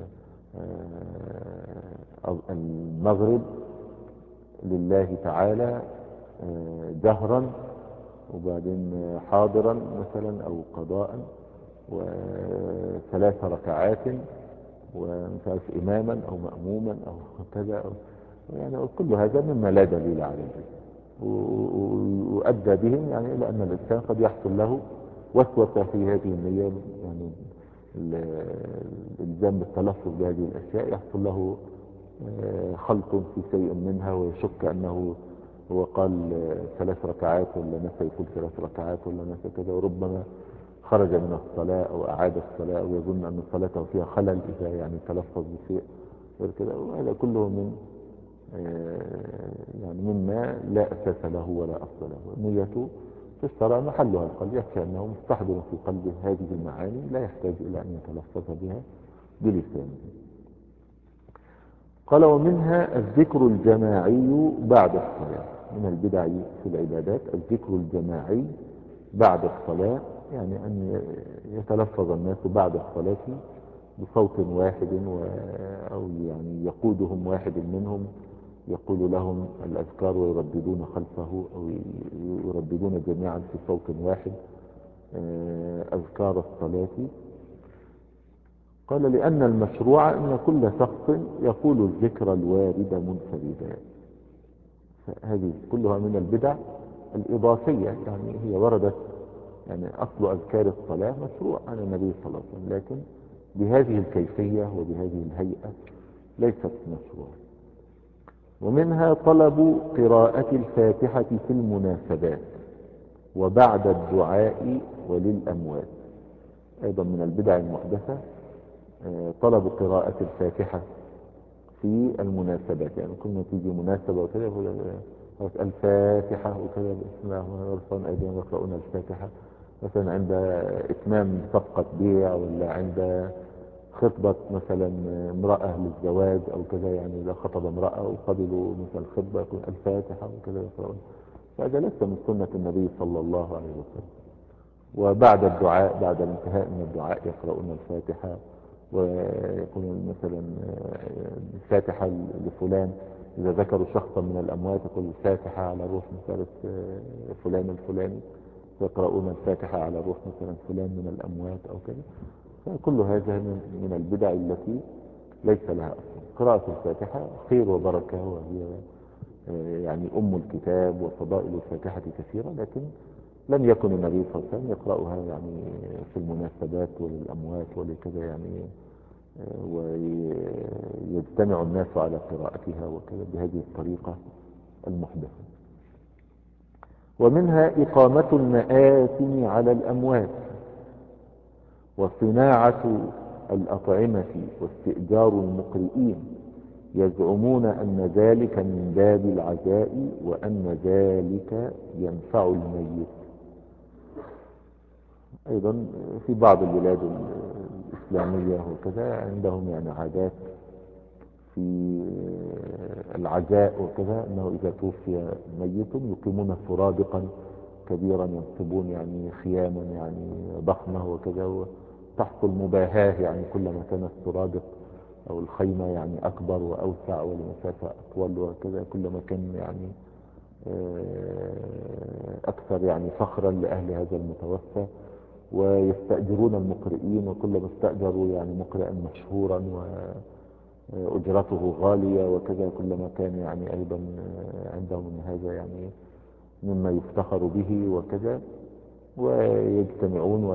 المغرب لله تعالى جهرا، وبعدين حاضرا مثلا أو قضاء، وثلاث ركعات، ومش عارف إماما أو مأموما أو كذا، يعني كل هذا مما لا دليل عليه، وأدى بهم يعني إلى أن الإنسان قد يحصل له وسوسة في هذه النية، يعني الإلزام بالتلفظ بهذه الأشياء يحصل له خلط في شيء منها، ويشك أنه هو قال ثلاث ركعات ولا نسى يقول ثلاث ركعات ولا نسى كذا، وربما خرج من الصلاة أو أعاد الصلاة ويظن أن صلاته فيها خلل إذا يعني تلفظ بشيء غير كذا. وهذا كله من يعني مما لا أساس له ولا أصل له. نيته في الشرع محلها القلب، يكفي أنه مستحضر في قلبه هذه المعاني، لا يحتاج إلى أن يتلفظ بها بلسانه. قال ومنها الذكر الجماعي بعد الصلاة. من البدع في العبادات الذكر الجماعي بعد الصلاة، يعني أن يتلفظ الناس بعد الصلاة بصوت واحد، أو يعني يقودهم واحد منهم يقول لهم الأذكار ويرددون خلفه، أو يرددون جميعا في صوت واحد أذكار الصلاة. قال لأن المشروع أن كل شخص يقول الذكر الوارد منفردا. هذه كلها من البدع الإضافية، يعني هي وردت، يعني أصل أذكار الصلاة مشروع عن النبي صلى الله عليه وسلم، لكن بهذه الكيفية وبهذه الهيئة ليست مشروع. ومنها طلب قراءة الفاتحة في المناسبات وبعد الدعاء وللأموات. أيضا من البدع المحدثة طلب قراءة الفاتحة في المناسبات، يعني كنا تيجي مناسبة وكذا الفاتحة وكذا بسم الله ورسول أيديهم يقرؤون الفاتحة، مثلا عند إتمام صفقة بيع، ولا عند خطبة مثلا امرأة للزواج أو كذا، يعني إذا خطب امرأة وقبلوا مثلا خطبة يقول الفاتحة وكذا يقرؤون. فهذا ليس من سنة النبي صلى الله عليه وسلم. وبعد الدعاء، بعد الانتهاء من الدعاء يقرؤون الفاتحة، ويقولون مثلا الفاتحة لفلان، إذا ذكروا شخصا من الأموات يقول الفاتحة على روح مثلا فلان الفلاني، يقرؤون الفاتحة على روح مثلا فلان من الأموات أو كذا. فكل هذا من البدع التي ليس لها أصل. قراءة الفاتحة خير وبركة، وهي يعني أم الكتاب، وفضائل الفاتحة كثيرة، لكن لم يكن النبي صلى الله عليه وسلم يقرأها يعني في المناسبات وللأموات ولكذا، يعني ويجتمع الناس على قراءتها وكذا بهذه الطريقة المحدثة. ومنها إقامة المآتم على الأموات، وصناعة الأطعمة، واستئجار المقرئين، يزعمون أن ذلك من باب العزاء، وأن ذلك ينفع الميت. أيضا في بعض البلاد الإسلامية وكذا عندهم يعني عادات في العزاء وكذا، أنه إذا توفي ميت يقيمون سرادقا كبيرا، ينصبون يعني خياما يعني ضخمة وكذا، وتحصل مباهاة يعني كلما كان السرادق أو الخيمة يعني أكبر وأوسع ولمسافة أطول وكذا، كلما كان يعني أكثر يعني فخرا لأهل هذا المتوفى، ويستأجرون المقرئين، وكلما استأجروا يعني مقرئا مشهورا وأجرته غالية وكذا كلما كان يعني أيضا عندهم من هذا يعني مما يفتخر به وكذا. ويجتمعون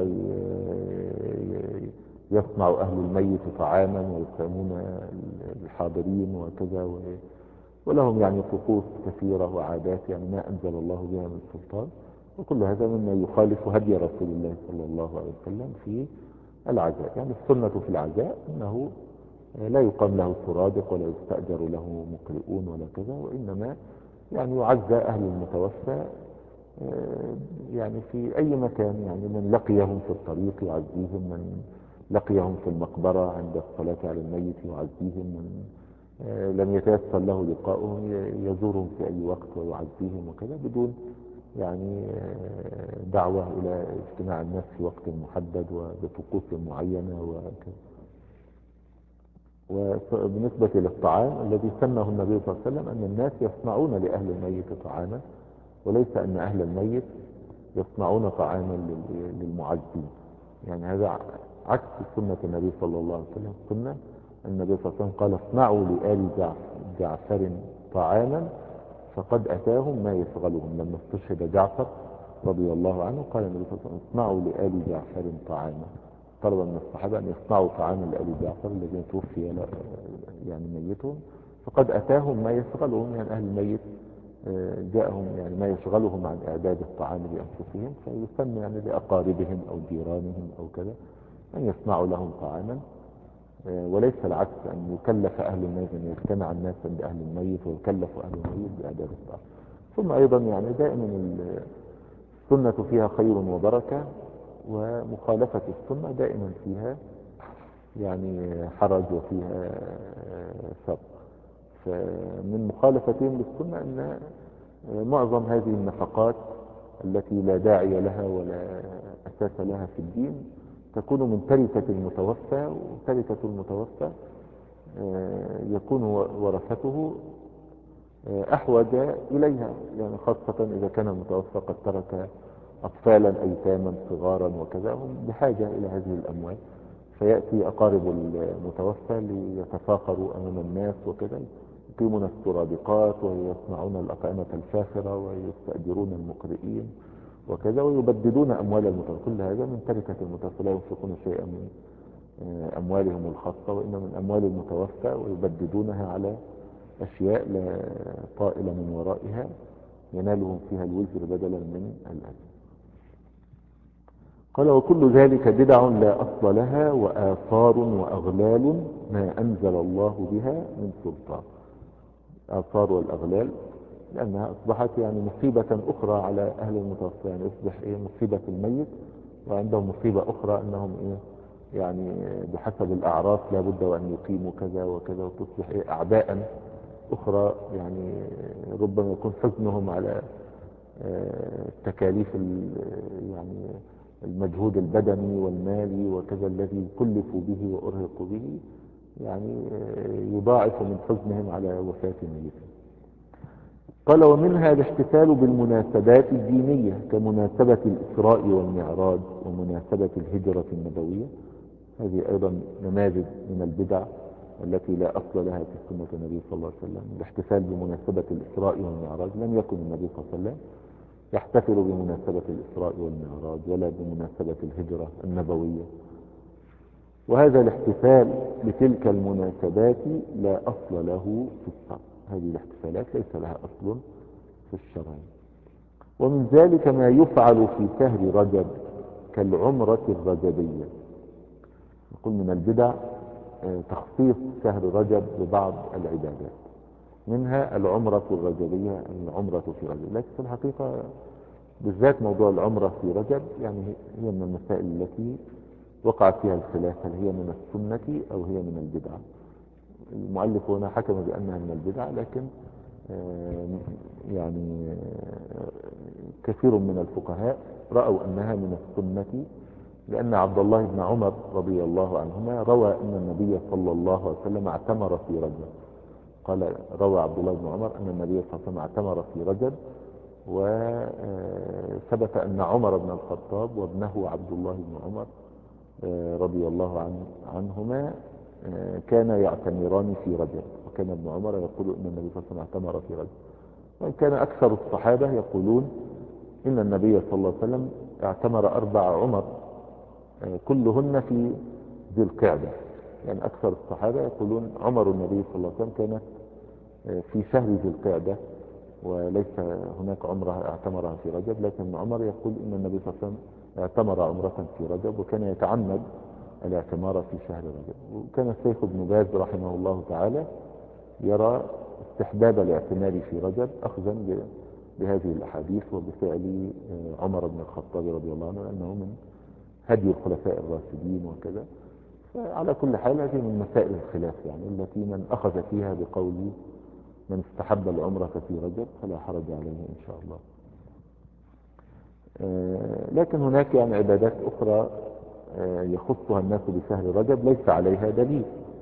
ويصنع أهل الميت طعاما ويطعمون الحاضرين وكذا، ولهم يعني طقوس كثيرة وعادات يعني ما أنزل الله بها من سلطان. وكل هذا مما يخالف هدي رسول الله صلى الله عليه وسلم في العزاء. يعني السنة في العزاء أنه لا يقام له سرادق ولا يستأجر له مقرئون ولا كذا، وإنما يعني يعزى أهل المتوفى يعني في أي مكان. يعني من لقيهم في الطريق يعزيهم، من لقيهم في المقبرة عند الصلاة على الميت يعزيهم، من لم يتيسر له لقاؤهم يزورهم في أي وقت ويعزيهم وكذا، بدون يعني دعوة إلى اجتماع الناس في وقت محدد وبطقوس معينة وكذا. وبالنسبة للطعام الذي سنه النبي صلى الله عليه وسلم أن الناس يصنعون لأهل الميت طعاما، وليس أن أهل الميت يصنعون طعاما للمعزين. يعني هذا عكس سنة النبي صلى الله عليه وسلم. السنة النبي صلى الله عليه وسلم قال اصنعوا لآل جعفر طعاما فقد أتاهم ما يشغلهم. لما استشهد جعفر رضي الله عنه قال النبي صلى الله عليه وسلم اصنعوا لآل جعفر طعاما. طلب من الصحابة أن يصنعوا طعاما لآل جعفر الذين توفي يعني ميتهم، فقد أتاهم ما يشغلهم. يعني أهل الميت جاءهم يعني ما يشغلهم عن إعداد الطعام لأنفسهم، فيسمى يعني لأقاربهم أو جيرانهم أو كذا أن يصنعوا لهم طعاما، وليس العكس أن يكلف أهل الميت، أن يجتمع الناس عند أهل الميت ويكلف أهل الميت بإعداد الطعام. ثم أيضا يعني دائما السنة فيها خير وبركة، ومخالفة السنة دائما فيها يعني حرج وفيها شر. فمن مخالفتهم للسنة أن معظم هذه النفقات التي لا داعي لها ولا أساس لها في الدين تكون من تركة المتوفى، وتركة المتوفى يكون ورثته أحوج إليها، يعني خاصة إذا كان المتوفى قد ترك أطفالا أيتاما صغارا وكذا، هم بحاجة إلى هذه الأموال. فيأتي أقارب المتوفى ليتفاخروا أمام الناس وكذا، يقيمون السرادقات ويصنعون الأطعمة الفاخرة ويستأجرون المقرئين وكذا، ويبددون أموال المتوفى. كل هذا من تركة المتوفى، لا ينفقون شيئا من أموالهم الخاصة وإنما من أموال المتوفى، ويبددونها على أشياء لا طائل من ورائها ينالهم فيها الوزر بدلا من الأجر. قال وكل ذلك بدع لا أصل لها وآثار وأغلال ما أنزل الله بها من سلطان. آثار والأغلال لأنها أصبحت يعني مصيبة أخرى على أهل المتوفى. يعني أصبح إيه مصيبة الميت، وعندهم مصيبة أخرى أنهم إيه يعني بحسب الأعراف لا بد وأن يقيموا كذا وكذا، وتصبح إيه أعباء أخرى. يعني ربما يكون حزنهم على تكاليف يعني المجهود البدني والمالي وكذا الذي كلفوا به وأرهقوا به، يعني يضاعف من حزنهم على وفاة ميتهم. قال ومنها الاحتفال بالمناسبات الدينية كمناسبة الإسراء والمعراج ومناسبة الهجرة النبوية. هذه أيضا نماذج من البدع التي لا أصل لها في سنة النبي صلى الله عليه وسلم. الاحتفال بمناسبة الإسراء والمعراج لم يكن النبي صلى الله عليه وسلم يحتفل بمناسبة الإسراء والمعراج ولا بمناسبة الهجرة النبوية. وهذا الاحتفال بتلك المناسبات لا أصل له في الشرع. هذه الاحتفالات ليس لها أصل في الشرع. ومن ذلك ما يفعل في شهر رجب كالعمرة الرجبية. نقول من البدع تخصيص شهر رجب ببعض العبادات، منها العمرة الرجبية، العمرة في رجب. لكن في الحقيقة بالذات موضوع العمرة في رجب يعني هي من المسائل التي وقع فيها الخلاف، هل هي من السنة أو هي من البدع. المؤلف هنا حكم بأنها من البدع، لكن يعني كثير من الفقهاء رأوا أنها من السنة، لأن عبد الله بن عمر رضي الله عنهما روى أن النبي صلى الله عليه وسلم اعتمر في رجب. قال روى عبد الله بن عمر أن النبي صلى الله عليه وسلم اعتمر في رجب، وثبت أن عمر بن الخطاب وابنه عبد الله بن عمر رضي الله عن عنهما كان يعتمران في رجب، وكان ابن عمر يقول أن النبي صلى الله عليه وسلم اعتمر في رجب. وإن كان أكثر الصحابة يقولون إن النبي صلى الله عليه وسلم اعتمر أربع عمر كلهن في ذي القعدة. يعني أكثر الصحابة يقولون عمر النبي صلى الله عليه وسلم كانت في شهر ذي القعدة، وليس هناك عمرة اعتمرها في رجب، لكن عمر يقول إن النبي صلى الله عليه وسلم اعتمر عمرة في رجب، وكان يتعمد الاعتمار في شهر رجب. وكان الشيخ ابن باز رحمه الله تعالى يرى استحباب الاعتمار في رجب أخذا بهذه الأحاديث وبفعل عمر بن الخطاب رضي الله عنه، لأنه من هدي الخلفاء الراشدين وكذا. فعلى كل حال هذه من مسائل الخلاف، يعني التي من أخذ فيها بقول من استحب العمرة في رجب فلا حرج عليه إن شاء الله. لكن هناك يعني عبادات أخرى يخصها الناس بشهر رجب ليس عليها دليل.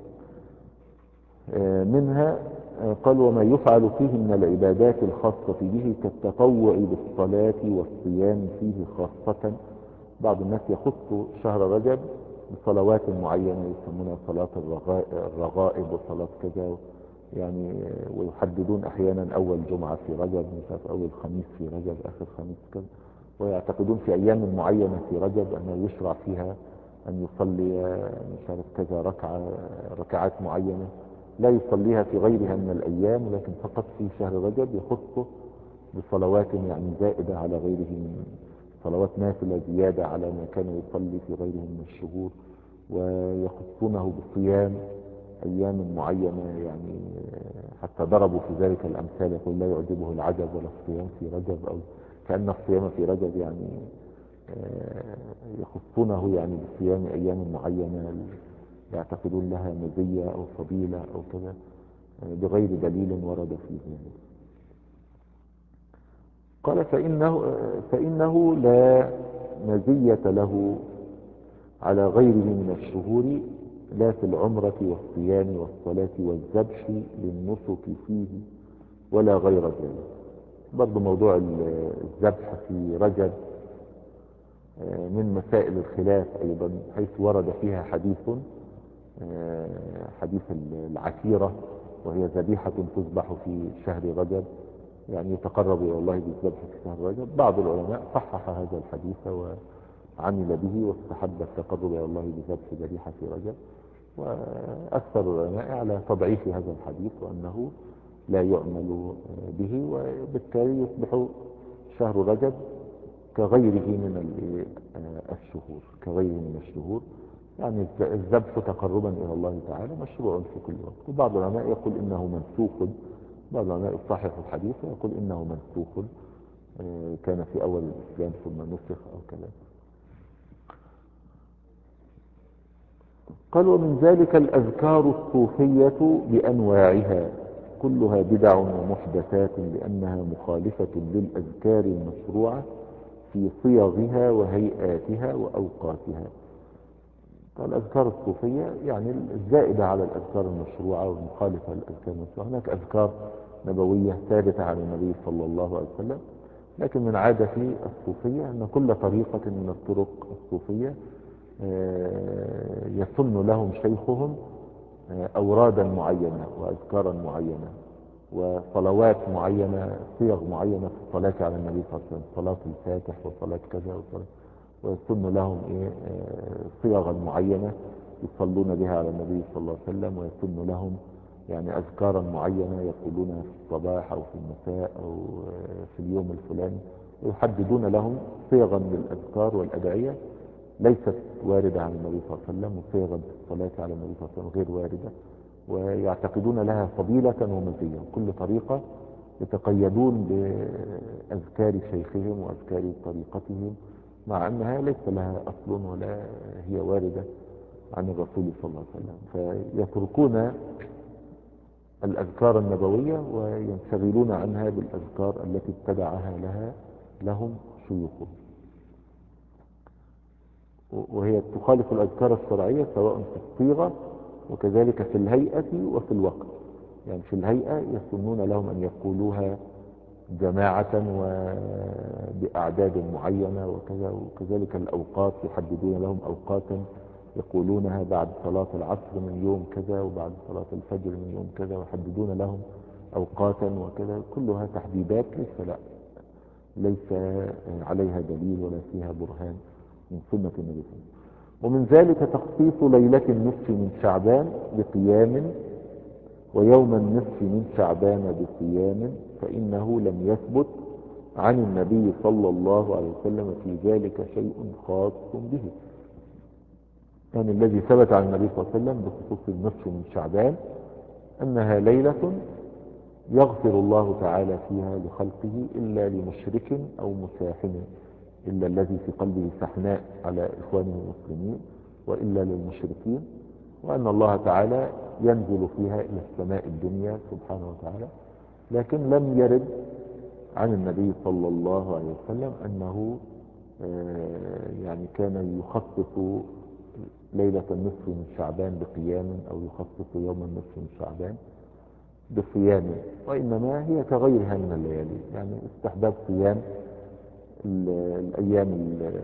منها قال وما يفعل فيه من العبادات الخاصة به كالتطوع بالصلاة والصيام فيه خاصة. بعض الناس يخص شهر رجب بصلوات معينة يسمونها صلاة الرغائب وصلاة كذا، يعني ويحددون أحيانا أول جمعة في رجب، مش عارف أول خميس في رجب، آخر خميس كذا، ويعتقدون في أيام معينة في رجب أنه يشرع فيها أن يصلي مش عارف كذا ركعة ركعات معينة لا يصليها في غيرها من الأيام، ولكن فقط في شهر رجب يخصه بصلوات يعني زائدة على غيره من صلوات نافلة زيادة على ما كان يصلي في غيره من الشهور. ويخصونه بصيام أيام معينة، يعني حتى ضربوا في ذلك الأمثال، يقول لا يعجبه العجب ولا الصيام في رجب، أو كأن الصيام في رجب يعني يخصونه يعني بصيام أيام معينة يعتقدون لها مزية أو فضيلة أو كذا بغير دليل ورد في ذلك. قال فإنه, فإنه لا مزية له على غيره من الشهور، لا في العمرة والصيام والصلاة والذبح للنسك فيه ولا غير ذلك. برضو موضوع الذبح في رجب من مسائل الخلاف أيضا، حيث ورد فيها حديث حديث العكيرة، وهي ذبيحة تذبح في شهر رجب، يعني يتقرب إلى الله بالذبح في شهر رجب. بعض العلماء صحح هذا الحديث وعمل به واستحب التقرب إلى الله بذبح ذبيحة في رجب، وأكثر العلماء على تضعيف هذا الحديث وأنه لا يعمل به، وبالتالي يصبح شهر رجب كغيره من الشهور كغيره من الشهور يعني الذبح تقربا إلى الله تعالى مشروع في كل وقت. وبعض العلماء يقول إنه منسوخ، بعض العلماء يصحح الحديث ويقول إنه منسوخ كان في أول الإسلام ثم نسخ أو كذا. قال ومن ذلك الأذكار الصوفية بأنواعها كلها بدع ومحدثات لأنها مخالفة للأذكار المشروعة في صيغها وهيئاتها وأوقاتها. الأذكار الصوفية يعني الزائدة على الأذكار المشروعة والمخالفة للأذكار المشروعة. هناك أذكار نبوية ثابتة عن النبي صلى الله عليه وسلم، لكن من عادة الصوفية أن كل طريقة من الطرق الصوفية يسن لهم شيخهم أورادا معينة وأذكارا معينة وصلوات معينة، صيغ معينة في الصلاة على النبي صلى الله عليه وسلم، صلاة الفاتح وصلاة كذا وصلاة، ويسن لهم إيه صيغا معينة يصلون بها على النبي صلى الله عليه وسلم، ويسن لهم يعني أذكارا معينة يقولونها في الصباح أو في المساء أو في اليوم الفلاني، ويحددون لهم صيغا للأذكار والأدعية ليست واردة عن النبي صلى الله عليه وسلم، وصيغا في الصلاة على النبي صلى الله عليه وسلم غير واردة، ويعتقدون لها فضيلة ومزية. كل طريقة يتقيدون بأذكار شيخهم وأذكار طريقتهم، مع أنها ليس لها أصل ولا هي واردة عن الرسول صلى الله عليه وسلم، فيتركون الأذكار النبوية وينشغلون عنها بالأذكار التي ابتدعها لها لهم شيوخهم، وهي تخالف الأذكار الشرعية سواء في الصيغة وكذلك في الهيئة وفي الوقت. يعني في الهيئة يسنون لهم أن يقولوها جماعة وبأعداد معينة وكذا، وكذلك الأوقات يحددون لهم أوقاتا يقولونها بعد صلاة العصر من يوم كذا وبعد صلاة الفجر من يوم كذا، ويحددون لهم أوقاتا وكذا، كلها تحديدات ليس لا ليس عليها دليل ولا فيها برهان من سنة النبي صلى الله عليه وسلم. ومن ذلك تخصيص ليلة النصف من شعبان بقيام ويوم النصف من شعبان بصيام، فإنه لم يثبت عن النبي صلى الله عليه وسلم في ذلك شيء خاص به. يعني الذي ثبت عن النبي صلى الله عليه وسلم بخصوص النصف من شعبان أنها ليلة يغفر الله تعالى فيها لخلقه إلا لمشرك أو مساحن، إلا الذي في قلبه سحناء على إخوانه المسلمين، وإلا للمشركين، وأن الله تعالى ينزل فيها إلى السماء الدنيا سبحانه وتعالى. لكن لم يرد عن النبي صلى الله عليه وسلم أنه يعني كان يخصص ليلة النصف من شعبان بقيام أو يخصص يوم النصف من شعبان بصيام، وإنما هي كغيرها من الليالي، يعني استحباب صيام الأيام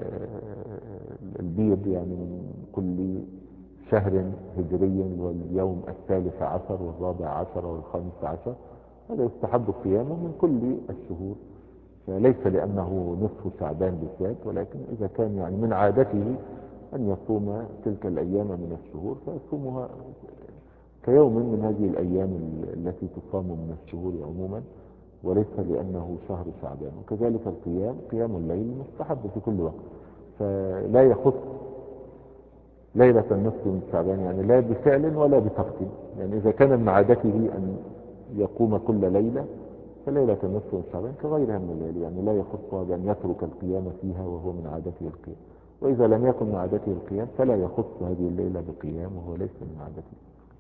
البيض يعني من كل شهر هجري، واليوم الثالث عشر والرابع عشر والخامس عشر، هذا يستحب قيامه من كل الشهور، فليس لأنه نصف شعبان بالذات، ولكن إذا كان يعني من عادته أن يصوم تلك الأيام من الشهور فيصومها كيوم من هذه الأيام التي تصام من الشهور عموما، وليس لأنه شهر شعبان. وكذلك القيام، قيام الليل مستحب في كل وقت، فلا يخص ليلة النصف من شعبان يعني لا بفعل ولا بترك، يعني إذا كان من عادته أن يقوم كل ليلة فليلة النصف من شعبان كغيرها من الليل، يعني لا يخصها بأن يترك القيام فيها وهو من عادته القيام، وإذا لم يكن من عادته القيام فلا يخص هذه الليلة بقيام وهو ليس من عادته.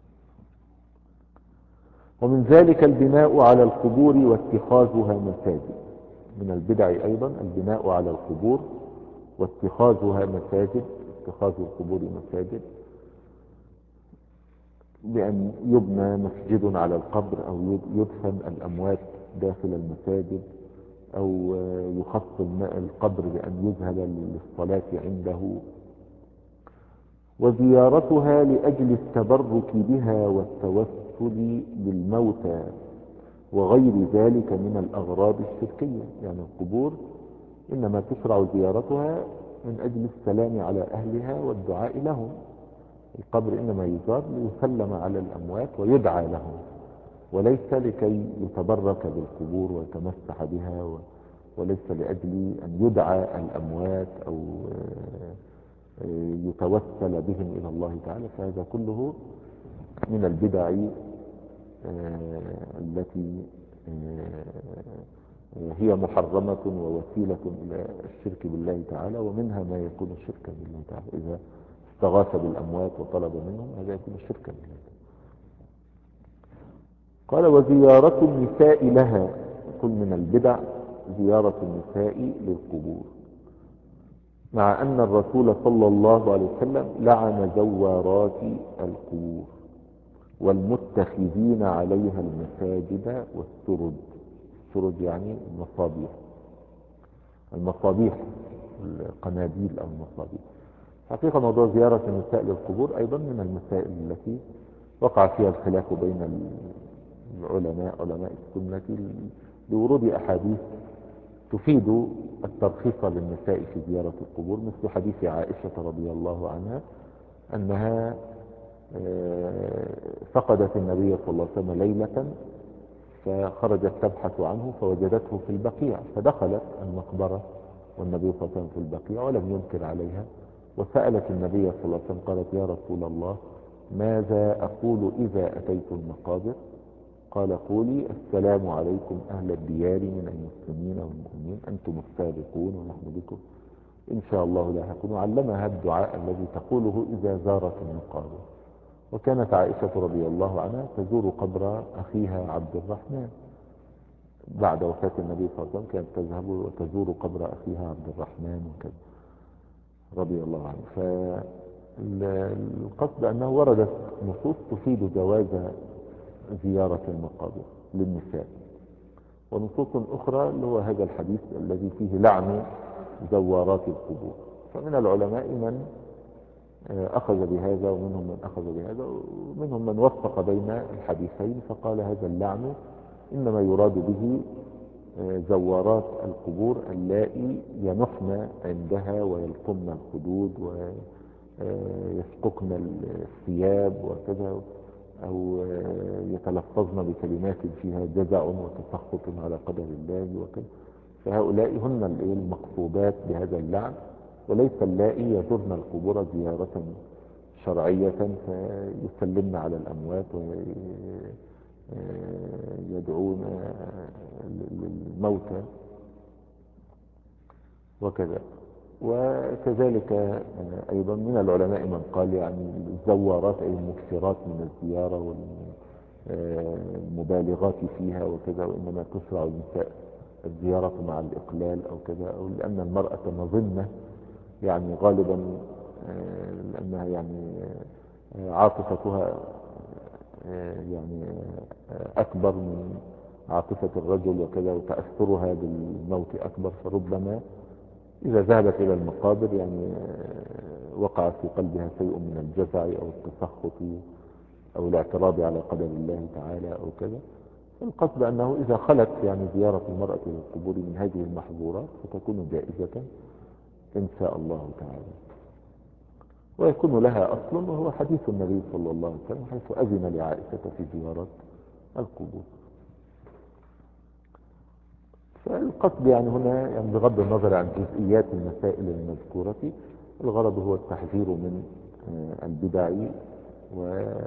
ومن ذلك البناء على القبور واتخاذها مساجد، من البدع أيضا البناء على القبور واتخاذها مساجد، اتخاذ القبور مساجد بأن يبنى مسجد على القبر أو يدفن الأموات داخل المساجد، أو يخص القبر بأن يذهب للصلاة عنده، وزيارتها لأجل التبرك بها والتوسل بالموتى وغير ذلك من الأغراض الشركية. يعني القبور إنما تشرع زيارتها من أجل السلام على أهلها والدعاء لهم، القبر إنما يزار ليسلم على الأموات ويدعى لهم، وليس لكي يتبرك بالقبور ويتمسح بها، وليس لأجل أن يدعى الأموات أو يتوسل بهم إلى الله تعالى، فهذا كله من البدع التي هي محرمة ووسيلة إلى الشرك بالله تعالى، ومنها ما يكون شركا بالله تعالى، إذا استغاث بالأموات وطلب منهم هذا يكون شركا بالله تعالى. قال وزيارة النساء لها، كل من البدع زيارة النساء للقبور، مع أن الرسول صلى الله عليه وسلم لعن زوارات القبور والمتخذين عليها المساجد والسرد، السرد يعني المصابيح، المصابيح القناديل أو المصابيح. حقيقة موضوع زيارة النساء للقبور أيضا من المسائل التي وقع فيها الخلاف بين العلماء علماء السنة لورود أحاديث تفيد الترخيص للنساء في زيارة القبور، مثل حديث عائشة رضي الله عنها أنها فقدت النبي صلى الله عليه وسلم ليلة فخرجت تبحث عنه فوجدته في البقيع، فدخلت المقبرة والنبي صلى الله عليه وسلم في البقيع ولم ينكر عليها، وسألت النبي صلى الله عليه وسلم قالت يا رسول الله ماذا أقول إذا أتيت المقابر؟ قال قولي السلام عليكم أهل الديار من المسلمين والمؤمنين، أنتم السابقون ونحن بكم إن شاء الله لاحقون. علمها الدعاء الذي تقوله إذا زارت المقابر. وكانت عائشة رضي الله عنها تزور قبر أخيها عبد الرحمن بعد وفاة النبي صلى الله عليه وسلم، كانت تذهب وتزور قبر أخيها عبد الرحمن وكذا رضي الله عنه. فالقصد أنه وردت نصوص تفيد جواز زيارة المقابر للنساء. ونصوص أخرى اللي هو هذا الحديث الذي فيه لعن زوارات القبور. فمن العلماء من أخذ بهذا ومنهم من أخذ بهذا ومنهم من وفق بين الحديثين فقال هذا اللعن إنما يراد به زوارات القبور اللائي ينحن عندها ويلطمن الخدود ويسققن الثياب وكذا، أو يتلفظن بكلمات فيها جزع وتسخط على قدر الله وكذا. فهؤلاء هن المقصودات بهذا اللعن، وليس اللائي يزرن القبور زيارة شرعية فيسلمن على الأموات ويدعون للموتى وكذا. وكذلك أيضا من العلماء من قال يعني الزوارات أي المكثرات من الزيارة والمبالغات فيها وكذا، وإنما تشرع النساء الزيارة مع الإقلال أو كذا، أو لأن المرأة مظنة يعني غالبا لأنها يعني عاطفتها يعني أكبر من عاطفة الرجل وكذا، وتأثرها بالموت أكبر، فربما إذا ذهبت إلى المقابر يعني وقع في قلبها شيء من الجزع أو التسخط أو الاعتراض على قدر الله تعالى أو كذا. القصد أنه إذا خلت يعني زيارة المرأة للقبور من هذه المحظورات فتكون جائزة إن شاء الله تعالى، ويكون لها أصل وهو حديث النبي صلى الله عليه وسلم حيث أذن لعائشة في زيارة القبور. فالقصد يعني هنا يعني بغض النظر عن جزئيات المسائل المذكورة، الغرض هو التحذير من البدع، و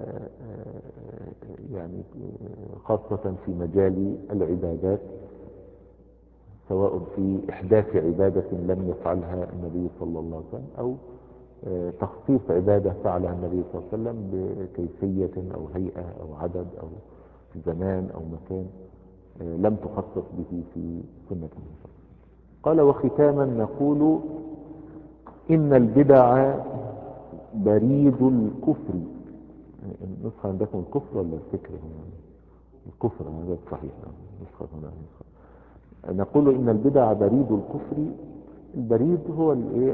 يعني خاصة في مجال العبادات، سواء في إحداث عبادة لم يفعلها النبي صلى الله عليه وسلم أو تخصيص عبادة فعلها النبي صلى الله عليه وسلم بكيفية أو هيئة أو عدد أو زمان أو مكان لم تخصص به في سنة النبي. قال وختاما نقول إن البدع بريد الكفر. النسخة عندكم الكفر ولا الفكر هنا؟ الكفر هذا صحيح. النسخة هنا نقول إن البدع بريد الكفر. البريد هو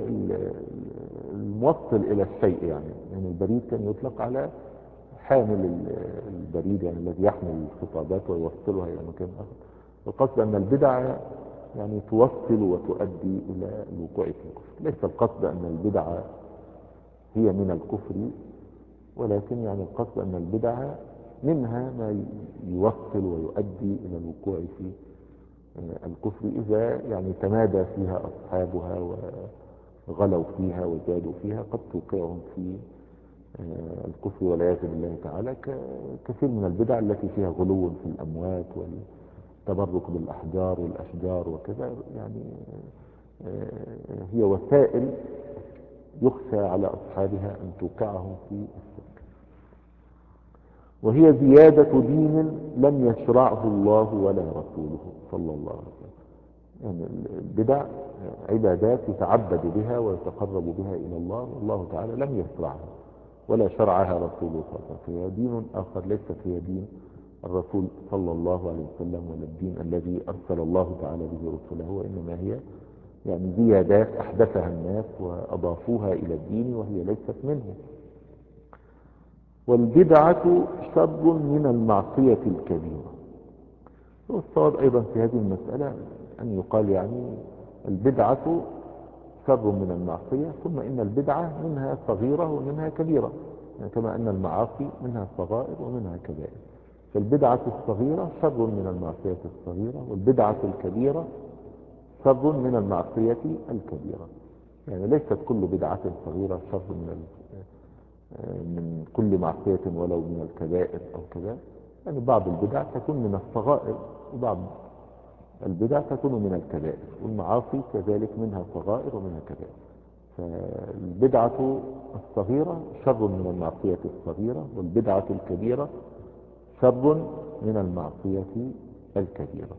الموصل إلى الشيء، يعني يعني البريد كان يطلق على حامل البريد يعني الذي يحمل الخطابات ويوصلها إلى مكان آخر. القصد أن البدع يعني توصل وتؤدي إلى الوقوع في الكفر. ليس القصد أن البدع هي من الكفر، ولكن يعني القصد أن البدع منها ما يوصل ويؤدي إلى الوقوع في الكفر إذا يعني تمادى فيها أصحابها وغلوا فيها وزادوا فيها، قد توقعهم في الكفر والعياذ بالله تعالى، كثير من البدع التي فيها غلو في الأموات والتبرك بالأحجار والأشجار وكذا، يعني هي وسائل يخشى على أصحابها أن توقعهم في الشرك، وهي زيادة دين لم يشرعه الله ولا رسوله صلى الله عليه وسلم. يعني البدع عبادات يتعبد بها ويتقرب بها إلى الله، والله تعالى لم يشرعها ولا شرعها رسوله صلى الله عليه وسلم. فهي دين آخر ليست هي دين الرسول صلى الله عليه وسلم ولا الدين الذي أرسل الله تعالى به رسله، وإنما هي يعني زيادات أحدثها الناس وأضافوها إلى الدين وهي ليست منه. والبدعة شر من المعصية الكبيرة. والصواب أيضا في هذه المسألة أن يقال يعني البدعة شر من المعصية، ثم إن البدعة منها صغيرة ومنها كبيرة، يعني كما أن المعاصي منها صغائر ومنها كبائر. فالبدعة الصغيرة شر من المعصية الصغيرة، والبدعة الكبيرة شر من المعصية الكبيرة. يعني ليست كل بدعة صغيرة شر من من كل معصية ولو من الكبائر أو كذا. يعني بعض البدع تكون من الصغائر وبعض البدع تكون من الكبائر، والمعاصي كذلك منها صغائر ومنها كبائر. فالبدعة الصغيرة شر من المعصية الصغيرة، والبدعة الكبيرة شر من المعصية الكبيرة.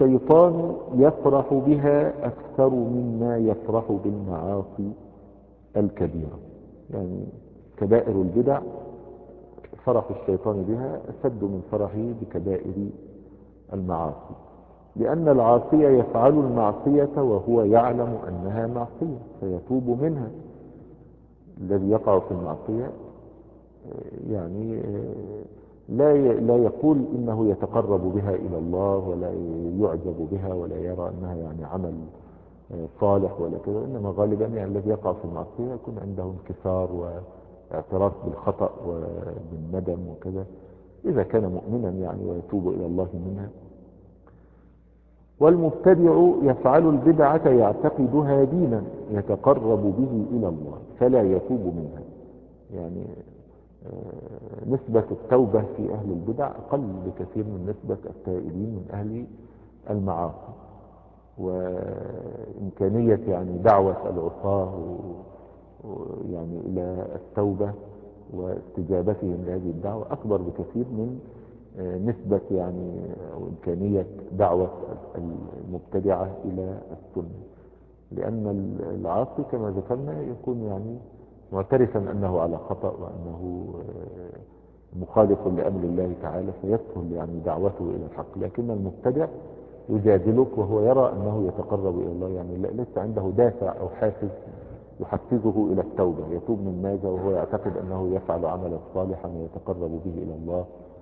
والشيطان يفرح بها أكثر مما يفرح بالمعاصي الكبيرة. يعني كبائر البدع فرح الشيطان بها أشد من فرحه بكبائر المعاصي، لأن العاصي يفعل المعصية وهو يعلم أنها معصية فيتوب منها. الذي يقع في المعصية يعني لا لا يقول إنه يتقرب بها إلى الله، ولا يعجب بها، ولا يرى أنها يعني عمل صالح ولا كذا، إنما غالبا يعني الذي يقع في المعصية يكون عنده انكسار واعتراف بالخطأ وبالندم وكذا، إذا كان مؤمنا يعني ويتوب إلى الله منها. والمبتدع يفعل البدعة يعتقدها دينا يتقرب به إلى الله فلا يتوب منها. يعني نسبة التوبة في أهل البدع أقل بكثير من نسبة التائبين من أهل المعاصي، وإمكانية يعني دعوة العصاة يعني إلى التوبة واستجابتهم لهذه الدعوة أكبر بكثير من نسبة يعني أو إمكانية دعوة المبتدعة إلى السنة، لأن العاصي كما ذكرنا يكون يعني معترفا أنه على خطأ وأنه مخالف لأمر الله تعالى فيسهل يعني دعوته إلى الحق. لكن المبتدع يجادلك وهو يرى أنه يتقرب إلى الله، يعني ليس عنده دافع أو حافز يحفزه إلى التوبة. يتوب من ماذا وهو يعتقد أنه يفعل عملا صالحا ويتقرب به إلى الله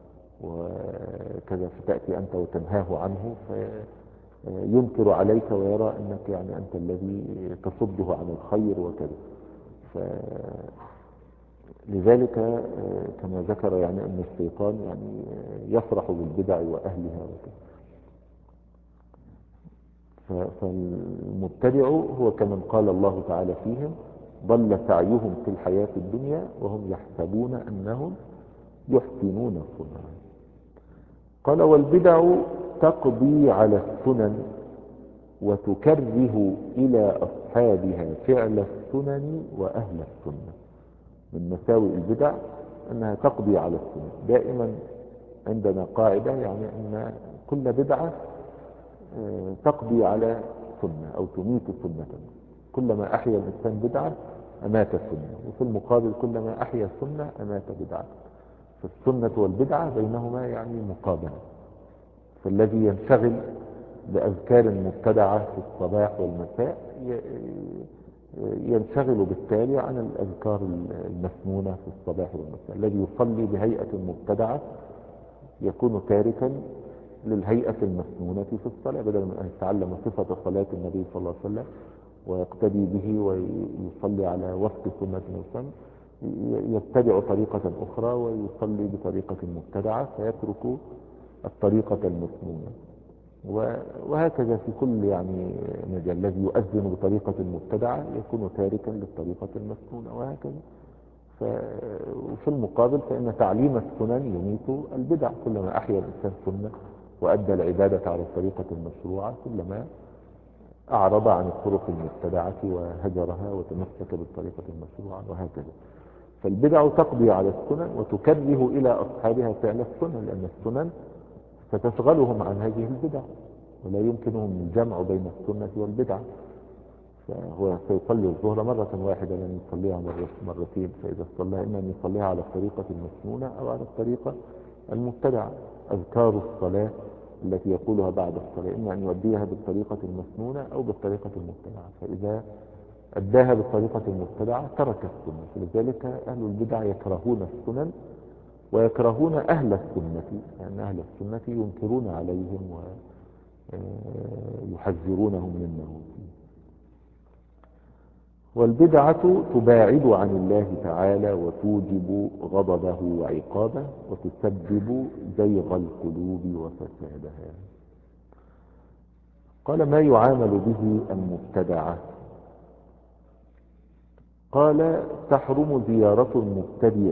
وكذا، فتأتي أنت وتنهاه عنه فينكر عليك ويرى أنك يعني أنت الذي تصده عن الخير وكذا. لذلك كما ذكر يعني أن الشيطان يعني يفرح بالبدع وأهلها وكذا. فالمبتدع هو كمن قال الله تعالى فيهم ضل سعيهم في الحياة الدنيا وهم يحسبون أنهم يحسنون صنعا. قال والبدع تقضي على السنن وتكره إلى أصحابها فعل السنن وأهل السنة. من مساوئ البدع أنها تقضي على السنن. دائما عندنا قاعدة يعني أن كل بدعة تقضي على سنة أو تميت سنة. كلما أحيا الإنسان بدعة أمات السنة، وفي المقابل كلما أحيا السنة أمات بدعة. فالسنة والبدعة بينهما يعني مقابلة. فالذي ينشغل بأذكار مبتدعة في الصباح والمساء ينشغل بالتالي عن الأذكار المسنونة في الصباح والمساء. الذي يصلي بهيئة مبتدعة يكون تاركا للهيئة المسنونة في الصلاة، بدل من أن يتعلم صفة صلاة النبي صلى الله عليه وسلم ويقتدي به ويصلي على وفق سنة النبي، يتبع طريقة أخرى ويصلي بطريقة مبتدعة فيترك الطريقة المسنونة. وهكذا في كل يعني مجال، الذي يؤذن بطريقة مبتدعة يكون تاركا للطريقة المسنونة وهكذا. وفي المقابل فإن تعليم السنن يميت البدع. كلما أحيا الإنسان سنة وأدى العبادة على الطريقة المشروعة كلما أعرض عن الطرق المبتدعة وهجرها وتمسك بالطريقة المشروعة وهكذا. فالبدع تقضي على السنن وتكره إلى أصحابها فعل السنن، لأن السنن ستشغلهم عن هذه البدع ولا يمكنهم الجمع بين السنة والبدع. فهو سيصلي الظهر مرة واحدة لن يصليها مرتين، فإذا صلى إما أن يصليها على الطريقة المسنونة أو على الطريقة المبتدعة. أذكار الصلاة التي يقولها بعد الصلاة إما أن يؤديها بالطريقة المسنونة أو بالطريقة المبتدعة، فإذا أداها بالطريقة المبتدعة ترك السنة. فلذلك أهل البدع يكرهون السنن ويكرهون أهل السنة، لأن أهل السنة ينكرون عليهم ويحذرونهم مما فيه. والبدعة تباعد عن الله تعالى وتوجب غضبه وعقابه وتسبب زيغ القلوب وفسادها. قال ما يعامل به المبتدعة؟ قال تحرم زيارة المبتدع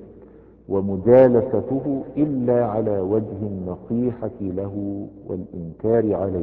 ومجالسته إلا على وجه النصيحة له والإنكار عليه.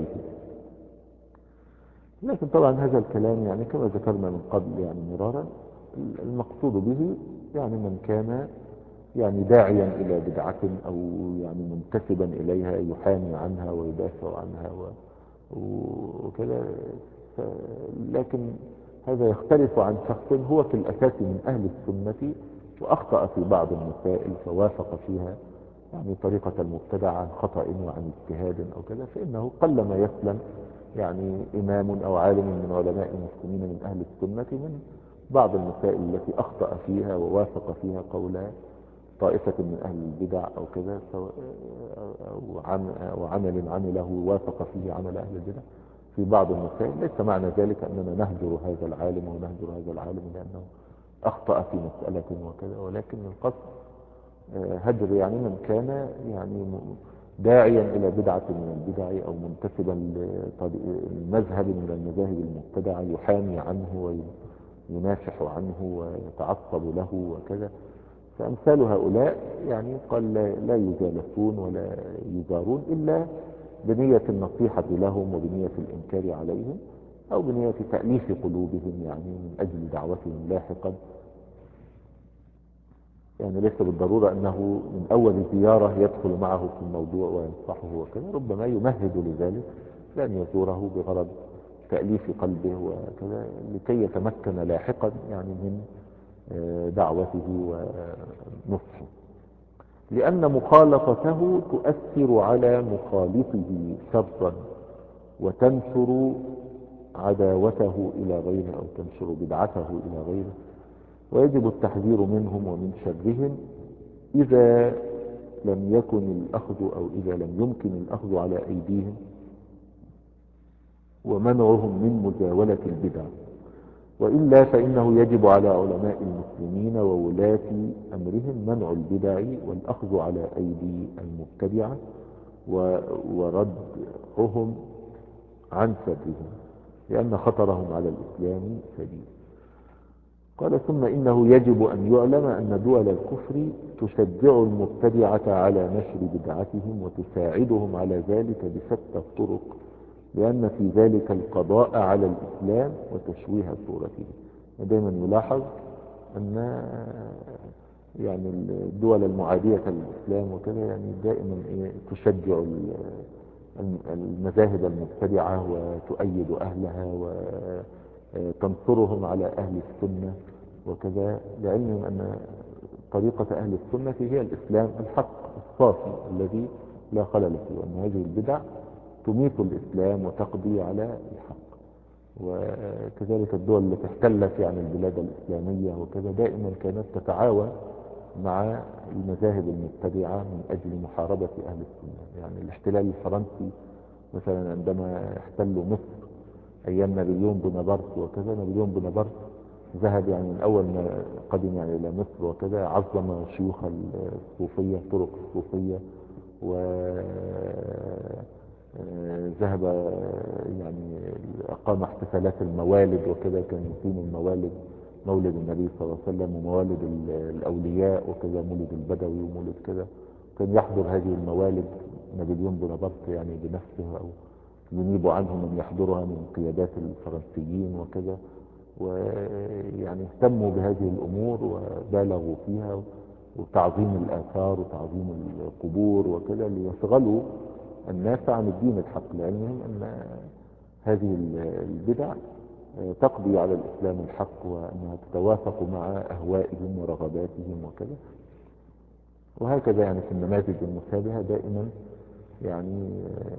لكن طبعا هذا الكلام يعني كما ذكرنا من قبل يعني مرارا المقصود به يعني من كان يعني داعيا إلى بدعة أو يعني منتسبا إليها يحامي عنها ويدافع عنها وكذا. لكن هذا يختلف عن شخص هو في الأساس من أهل السنة وأخطأ في بعض المسائل فوافق فيها يعني طريقة المبتدع عن خطأ وعن اجتهاد أو كذا، فإنه قلما يسلم يعني إمام أو عالم من علماء المسلمين من أهل السنة من بعض المسائل التي أخطأ فيها ووافق فيها قول طائفة من أهل البدع أو كذا، أو عم- أو عمل عمله وافق فيه عمل أهل البدع في بعض المسائل. ليس معنى ذلك أننا نهجر هذا العالم ونهجر هذا العالم لأنه أخطأ في مسألة وكذا، ولكن القصد آه، هجر يعني من كان يعني م- داعيا إلى بدعة من البدع أو منتسبا لمذهب من المذاهب المبتدعة يحامي عنه وينافح عنه ويتعصب له وكذا. فأمثال هؤلاء يعني قال لا لا يجالسون ولا يجارون إلا بنية النصيحة لهم وبنية الإنكار عليهم أو بنية تأليف قلوبهم يعني من أجل دعوتهم لاحقا. يعني ليس بالضرورة أنه من أول زيارة يدخل معه في الموضوع وينصحه وكذا، ربما يمهد لذلك لأن يزوره بغرض تأليف قلبه وكذا لكي يتمكن لاحقا يعني من آه، دعوته ونصحه، لأن مخالطته تؤثر على مخالطه شرا وتنشر عداوته إلى غيره أو تنشر بدعته إلى غيره، ويجب التحذير منهم ومن شرهم إذا لم يكن الأخذ أو إذا لم يمكن الأخذ على أيديهم ومنعهم من مزاولة البدع، وإلا فإنه يجب على علماء المسلمين وولاة أمرهم منع البدع والأخذ على أيدي المبتدعة و- وردعهم عن شرهم لأن خطرهم على الإسلام شديد. قال ثم إنه يجب أن يعلم أن دول الكفر تشجع المبتدعة على نشر بدعتهم وتساعدهم على ذلك بشتى الطرق، لأن في ذلك القضاء على الإسلام وتشويه صورته. ودائما يلاحظ أن يعني الدول المعادية للإسلام وكذا يعني دائما إيه تشجع ال- المذاهب المبتدعة وتؤيد أهلها وتنصرهم على أهل السنة وكذا، لعلمهم أن طريقة أهل السنة هي الإسلام الحق الصافي الذي لا خلل فيه، وأن هذه البدع تميت الإسلام وتقضي على الحق. وكذلك الدول التي احتلت يعني البلاد الإسلامية وكذا دائما كانت تتعاون مع المذاهب المبتدعة من أجل محاربة أهل السنة. يعني الاحتلال الفرنسي مثلا عندما احتلوا مصر أيام نابليون بونابرت وكذا، نابليون بونابرت ذهب يعني من أول ما قدم يعني إلى مصر وكذا عظم شيوخ الصوفية طرق الصوفية، و آه، ذهب يعني أقام احتفالات الموالد وكذا، كان يقيم الموالد مولد النبي صلى الله عليه وسلم وموالد ال- الأولياء وكذا، مولد البدوي ومولد كذا، كان يحضر هذه الموالد نابليون بونابرت يعني بنفسه أو ينيب عنه من يحضرها من قيادات الفرنسيين وكذا، ويعني اهتموا بهذه الأمور وبالغوا فيها وتعظيم الآثار وتعظيم القبور وكذا ليشغلوا الناس عن الدين الحق، لعلمهم أن هذه البدع تقضي على الإسلام الحق وأنها تتوافق مع أهوائهم ورغباتهم وكذا. وهكذا يعني في النماذج المشابهة دائما يعني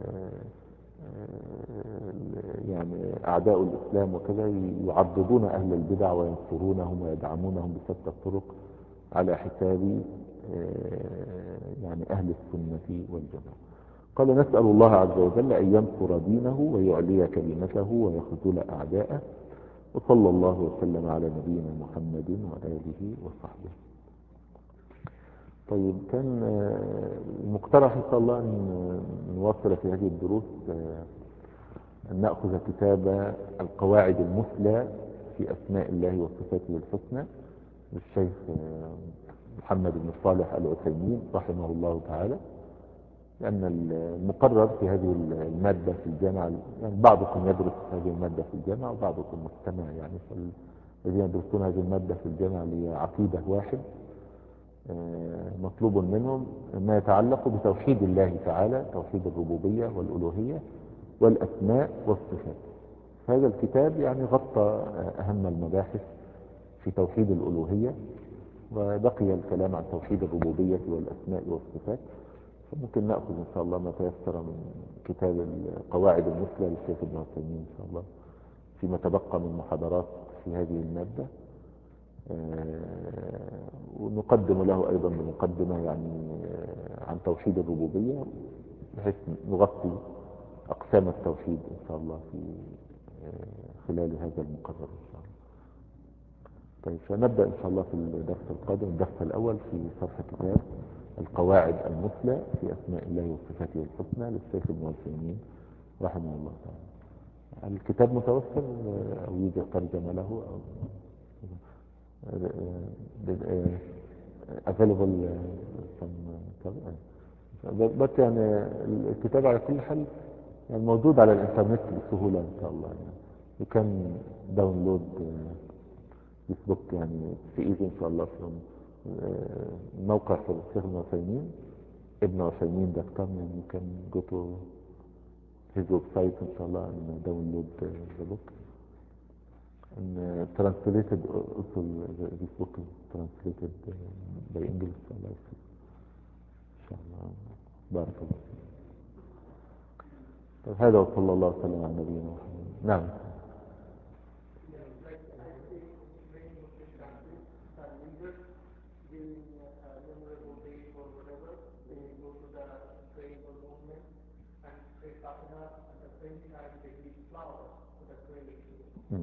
يعني أعداء الإسلام وكذا يعضدون أهل البدع وينصرونهم ويدعمونهم بشتى الطرق على حساب يعني أهل السنة والجماعة. قال نسأل الله عز وجل أن ينصر دينه ويعلي كلمته ويخذل أعداءه، وصلى الله وسلم على نبينا محمد وآله وصحبه. طيب كان المقترح إن شاء الله أن نوصل في هذه الدروس أن نأخذ كتاب القواعد المثلى في أسماء الله وصفاته الحسنى للشيخ محمد بن صالح العثيمين رحمه الله تعالى، لأن المقرر في هذه المادة في الجامعة يعني بعضكم يدرس هذه المادة في الجامعة وبعضكم مستمع، يعني فالذين يدرسون هذه المادة في الجامعة لعقيدة واحد مطلوب منهم ما يتعلق بتوحيد الله تعالى، توحيد الربوبية والألوهية والأسماء والصفات. هذا الكتاب يعني غطى أهم المباحث في توحيد الألوهية، وبقي الكلام عن توحيد الربوبية والأسماء والصفات. فممكن نأخذ إن شاء الله ما تيسر من كتاب القواعد المثلى للشيخ ابن عثيمين إن شاء الله فيما تبقى من محاضرات في هذه المادة. آه، ونقدم له أيضا بمقدمة يعني آه، عن توحيد الربوبية، بحيث نغطي أقسام التوحيد إن شاء الله في آه، خلال هذا المقرر إن شاء الله. طيب، فنبدأ إن شاء الله في الدرس القادم، الدرس الأول في شرح كتاب القواعد المثلى في أسماء الله وصفاته الحسنى للشيخ ابن عثيمين رحمه الله تعالى. الكتاب متوفر أو يوجد ترجمة له أو available from بس يعني الكتاب على كل حال يعني موجود على الانترنت بسهولة ان شاء الله. يعني you can download this book يعني في ايزي ان شاء الله from موقع في الشيخ ابن عثيمين ابن عثيمين دوت كوم. يعني you can go to his website ان شاء الله and download the book. And uh, translated also uh, this book is translated uh, by English. الله يسلمك ان شاء الله. بارك الله فيك. طيب، هذا وصلى الله وسلم على نبينا محمد. نعم. Hmm.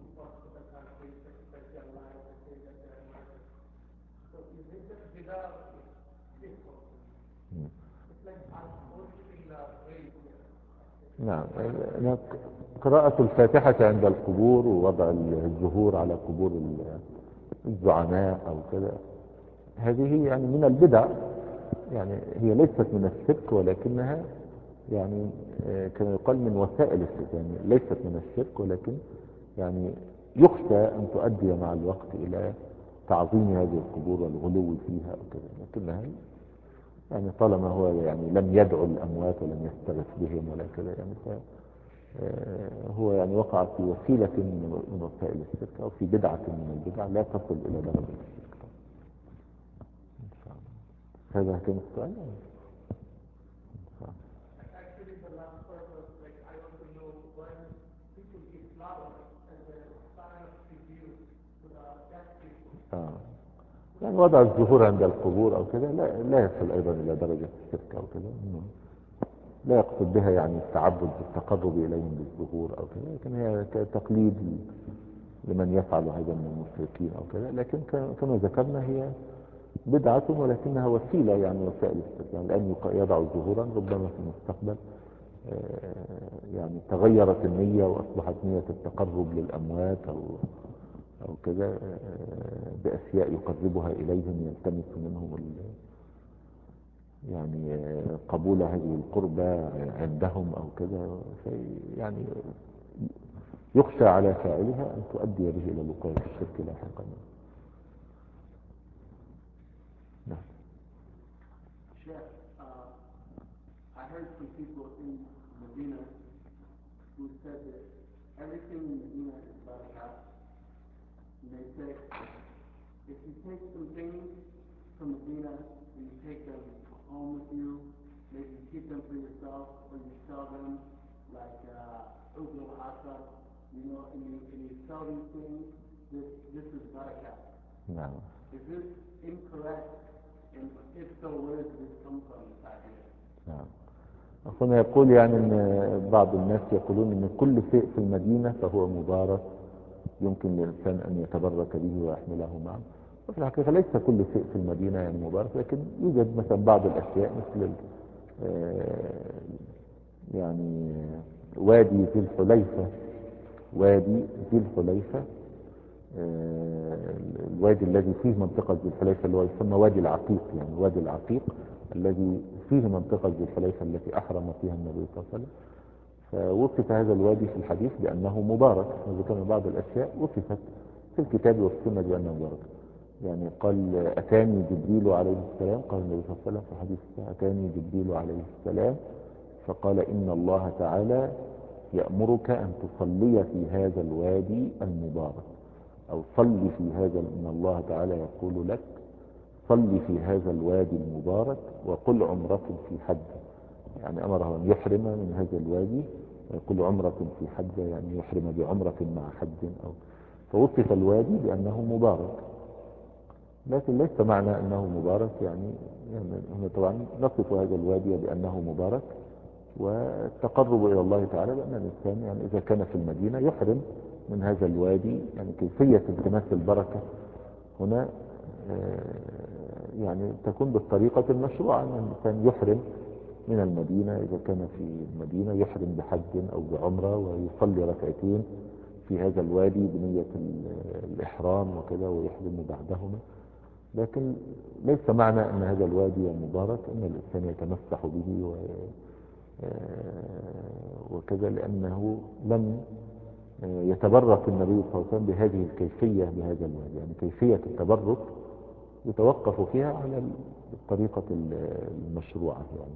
نعم. قراءة الفاتحة عند القبور ووضع الزهور على قبور الزعماء أو كذا، هذه يعني من البدع. يعني هي ليست من الشرك، ولكنها يعني كما يقال من وسائل الشرك. يعني ليست من الشرك، ولكن يعني يخشى أن تؤدي مع الوقت إلى تعظيم هذه القبور والغلو فيها أو كذا. لكنها يعني طالما هو يعني لم يدعو الأموات ولم يستغث بهم ولا كذا، يعني هو يعني وقع في وسيلة من وسائل الشرك أو في بدعة من البدع لا تصل إلى درجة الشرك. إن شاء الله. هذا كان السؤال. آه. يعني وضع الزهور عند القبور أو كذا لا, لا يصل أيضا إلى درجة الشرك أو كذا. لا يقصد بها يعني التعبد بالتقرب إليهم بالظهور أو كذا، لكن هي تقليد لمن يفعل هذا من المشركين أو كذا. لكن كما ذكرنا هي بدعة، ولكنها وسيلة يعني وسائل الشرك. يعني الآن يضع ظهورا، ربما في المستقبل يعني تغيرت النية وأصبحت نية التقرب للأموات أو أو كذا بأشياء يقربها إليهم، يلتمس منهم يعني قبول هذه القربة عندهم أو كذا. يعني يخشى على فاعلها أن تؤدي به إلى الوقوع في الشرك لاحقا. نعم. Chef, uh, I heard some people in Medina who said that everything in Medina is barakah. And they say, if you take some things from Medina and you take them home with you, maybe you keep them for yourself or you sell them like uh, Ubla Asa, you know, and you, and you sell these things, this, this is barakah. No. Is this incorrect? And if so, where does this come from, this idea? نعم. أخونا يقول يعني أن بعض الناس يقولون أن كل شيء في المدينة فهو مبارك، يمكن للإنسان أن يتبرك به ويحمله معه. وفي الحقيقة ليس كل شيء في المدينة يعني مبارك، لكن يوجد مثلا بعض الأشياء مثل يعني وادي ذي الحليفة. وادي ذي الحليفة الوادي الذي فيه منطقة ذي الحليفة اللي هو يسمى وادي العقيق، يعني وادي العقيق الذي فيه منطقة ذي الحليفة التي أحرم فيها النبي صلى الله عليه وسلم. فوصف هذا الوادي في الحديث بأنه مبارك، وذكرنا بعض الأشياء وصفت في الكتاب والسنة بأنه مبارك. يعني قال أتاني جبريل عليه السلام، قال النبي صلى الله عليه وسلم في حديث أتاني جبريل عليه السلام فقال إن الله تعالى يأمرك أن تصلي في هذا الوادي المبارك، أو صل في هذا، إن الله تعالى يقول لك صل في هذا الوادي المبارك وقل عمرة في حج. يعني أمره أن يحرم من هذا الوادي ويقول عمرة في حج، يعني يحرم بعمرة مع حج، أو فوصف الوادي بأنه مبارك. لكن ليس معنى أنه مبارك يعني, يعني طبعا نصف هذا الوادي بأنه مبارك، والتقرب إلى الله تعالى بأن الإنسان يعني إذا كان في المدينة يحرم من هذا الوادي. يعني كيفية التماس البركة هنا يعني تكون بالطريقة المشروعة، أن الإنسان يحرم من المدينة إذا كان في المدينة، يحرم بحج أو بعمرة ويصلي ركعتين في هذا الوادي بنية الإحرام وكذا ويحرم بعدهما. لكن ليس معنى أن هذا الوادي مبارك أن الإنسان يتمسح به و وكذا، لأنه لم يتبرك النبي صلى الله عليه وسلم بهذه الكيفية بهذا الوادي. يعني كيفية التبرك يتوقف فيها على الطريقة المشروعة. يعني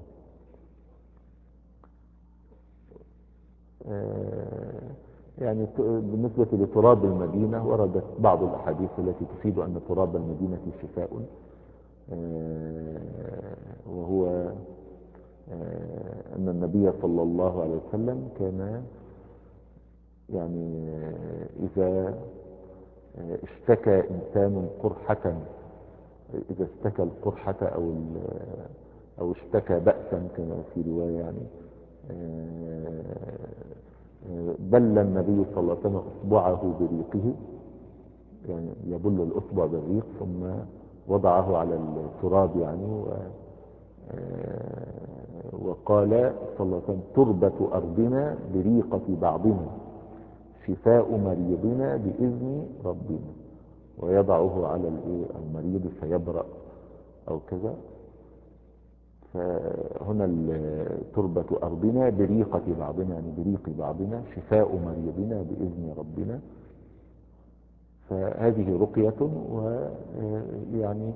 يعني بالنسبة لتراب المدينة وردت بعض الأحاديث التي تفيد أن تراب المدينة شفاء، وهو أن النبي صلى الله عليه وسلم كان يعني إذا اشتكى إنسان قرحة، إذا اشتكى القرحة أو أو اشتكى بأسا كما في رواية، يعني بل النبي صلى الله عليه وسلم أصبعه بريقه، يعني يبل الأصبع بالريق ثم وضعه على التراب يعني و وقال صلى الله عليه وسلم تربة أرضنا بريقة بعضنا شفاء مريضنا بإذن ربنا، ويضعه على المريض فيبرأ أو كذا. فهنا تربة أرضنا بريقة بعضنا، يعني بريق بعضنا شفاء مريضنا بإذن ربنا. فهذه رقية، ويعني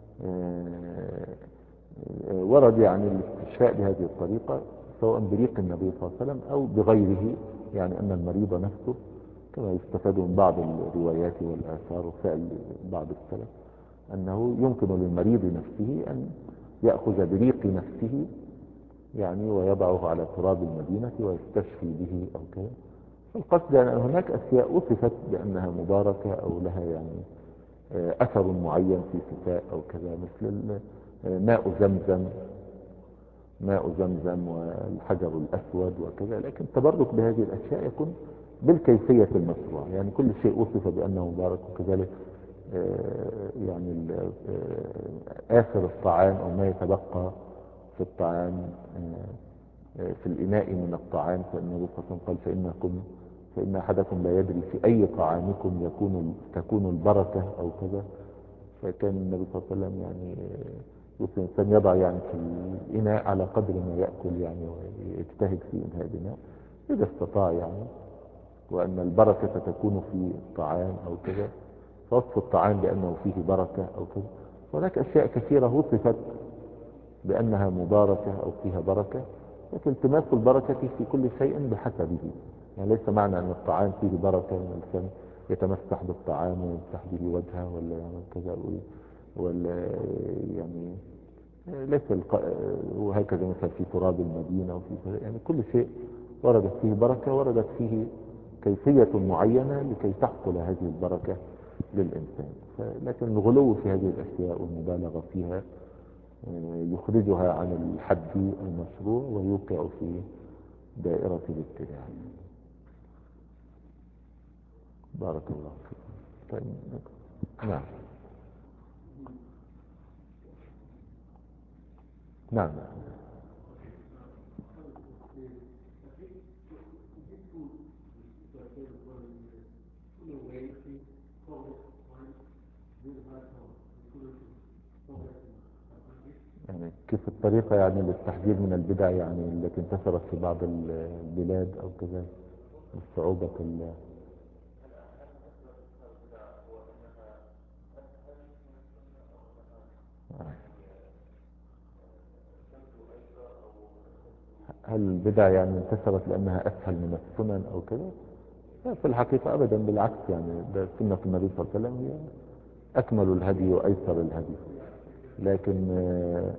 ورد يعني الاستشفاء بهذه الطريقة سواء بريق النبي صلى الله عليه وسلم أو بغيره، يعني أن المريض نفسه كما يستفاد من بعض الروايات والآثار وفعل بعض السلف أنه يمكن للمريض نفسه أن يأخذ بريق نفسه يعني ويضعه على تراب المدينة ويستشفي به أو كذا. القصد يعني أن هناك أشياء وصفت بأنها مباركة أو لها يعني أثر معين في شفاء أو كذا، مثل ماء زمزم ماء زمزم والحجر الأسود وكذا. لكن التبرك بهذه الأشياء يكون بالكيفية المشروعة، يعني كل شيء وصف بأنه مبارك، وكذلك يعني آخر الطعام أو ما يتبقى في الطعام في الإناء من الطعام، فالنبي صلى الله عليه وسلم قال فإنكم فإن أحدكم لا يدري في أي طعامكم يكون تكون البركة أو كذا. فكان النبي صلى الله عليه وسلم يعني يوصي الإنسان يضع يعني في الإناء على قدر ما يأكل يعني، ويجتهد في إنهاء الإناء إذا استطاع يعني، وأن البركة تكون في الطعام أو كذا. فوصف الطعام بأنه فيه بركة أو كذا. هناك أشياء كثيرة وصفت بأنها مباركة أو فيها بركة، لكن التماس البركة في كل شيء بحسبه. يعني ليس معنى أن الطعام فيه بركة أن الإنسان يتمسح بالطعام ويمسح به وجهه ولا يعمل كذا، ولا يعني ليس الق... وهكذا مثلا في تراب المدينة وفي يعني كل شيء وردت فيه بركة، وردت فيه كيفية معينة لكي تحصل هذه البركة للإنسان. لكن الغلو في هذه الأشياء والمبالغة فيها يخرجها عن الحد المشروع ويوقع في دائرة الابتداع. بارك الله فيك. طيب. نعم نعم يعني كيف الطريقة يعني للتحذير من البدع يعني التي انتشرت في بعض البلاد أو كذا بصعوبة ال هل البدع يعني انتشرت لأنها أسهل من السنن أو كده؟ لا، في الحقيقة أبدا، بالعكس، يعني ده سنة النبي صلى الله عليه وسلم هي أكمل الهدي وأيسر الهدي. لكن آه،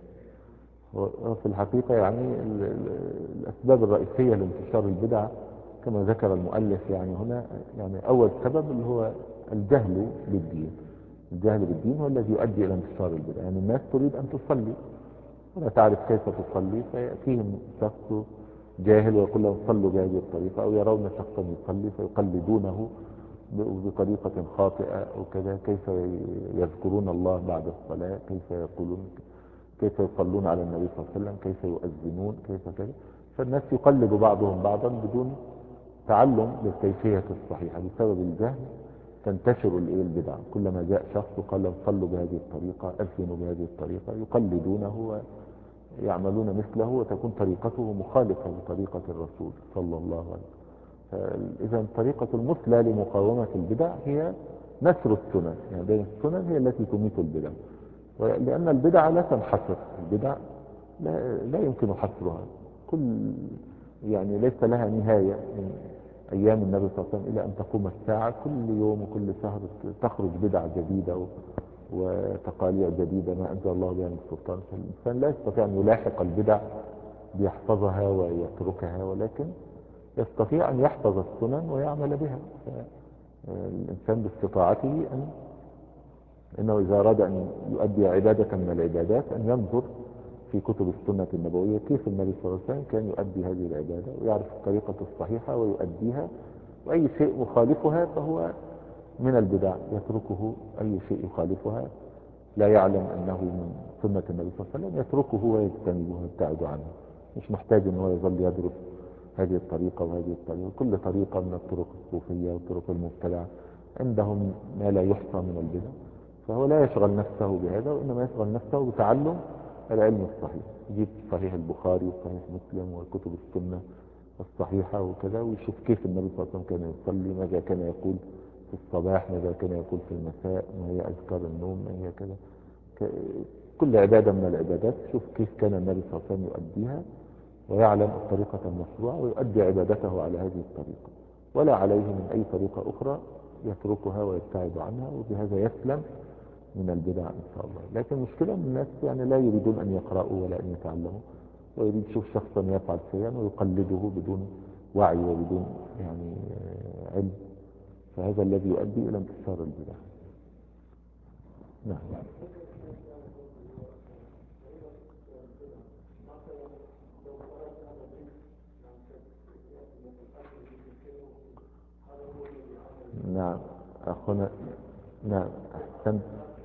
هو في الحقيقة يعني ال- ال- الأسباب الرئيسية لانتشار البدع كما ذكر المؤلف يعني هنا، يعني أول سبب اللي هو الجهل بالدين. الجهل بالدين هو الذي يؤدي إلى انتشار البدع. يعني الناس تريد أن تصلي ولا تعرف كيف تصلي، فيأتيهم شخص جاهل ويقول لهم صلوا بهذه الطريقة، أو يرون شخصا يصلي فيقلدونه ب- بطريقة خاطئة أو كذا، كيف يذكرون الله بعد الصلاة، كيف يقولون، كيف يصلون على النبي صلى الله عليه وسلم، كيف يؤذنون، كيف كذا. فالناس يقلد بعضهم بعضا بدون تعلم للكيفية الصحيحة. بسبب الجهل تنتشر الايه البدع. كلما جاء شخص وقال لهم صلوا بهذه الطريقة، أذنوا بهذه الطريقة، يقلدونه ويعملون مثله، وتكون طريقته مخالفة لطريقة الرسول صلى الله عليه وسلم. إذا الطريقة المثلى لمقاومة البدع هي نشر السنن. يعني بين السنن هي التي تميت البدع، لأن البدع لا تنحصر. البدع لا, لا يمكن حصرها. كل يعني ليس لها نهاية من أيام النبي صلى الله عليه وسلم إلى أن تقوم الساعة. كل يوم وكل شهر تخرج بدع جديدة و- وتقاليع جديدة ما أنزل الله بها من سلطان. فالإنسان لا يستطيع أن يلاحق البدع ليحفظها ويتركها، ولكن يستطيع أن يحفظ السنن ويعمل بها. الإنسان باستطاعته أن إنه إذا أراد أن يؤدي عبادة من العبادات أن ينظر في كتب السنة النبوية كيف النبي صلى الله عليه وسلم كان يؤدي هذه العبادة، ويعرف الطريقة الصحيحة ويؤديها. وأي شيء مخالفها فهو من البدع، يتركه. أي شيء يخالفها لا يعلم أنه من سنة النبي صلى الله عليه وسلم يتركه ويجتنبه ويبتعد عنه. مش محتاج أنه يظل يدرس هذه الطريقة وهذه الطريقة. كل طريقة من الطرق الصوفية والطرق المبتدعة عندهم ما لا يحصى من البدع، فهو لا يشغل نفسه بهذا، وإنما يشغل نفسه بتعلم العلم الصحيح. يجيب صحيح البخاري وصحيح مسلم وكتب السنة الصحيحة وكذا، ويشوف كيف النبي صلى الله عليه وسلم كان يصلي، ماذا كان يقول في الصباح، ماذا كان يقول في المساء، ما هي أذكار النوم، ما هي كذا. ك- كل عبادة من العبادات شوف كيف كان النبي صلى الله عليه وسلم يؤديها، ويعلم الطريقة المشروعة ويؤدي عبادته على هذه الطريقة، ولا عليه من أي طريقة أخرى يتركها ويبتعد عنها، وبهذا يسلم من البدع إن شاء الله. لكن المشكلة أن الناس يعني لا يريدون أن يقرأوا ولا أن يتعلموا، ويريد يشوف شخصا يفعل شيئا ويقلده بدون وعي وبدون يعني آه، علم. فهذا الذي يؤدي إلى انتشار البدع. نعم. نعم أخونا. نعم أحسنت.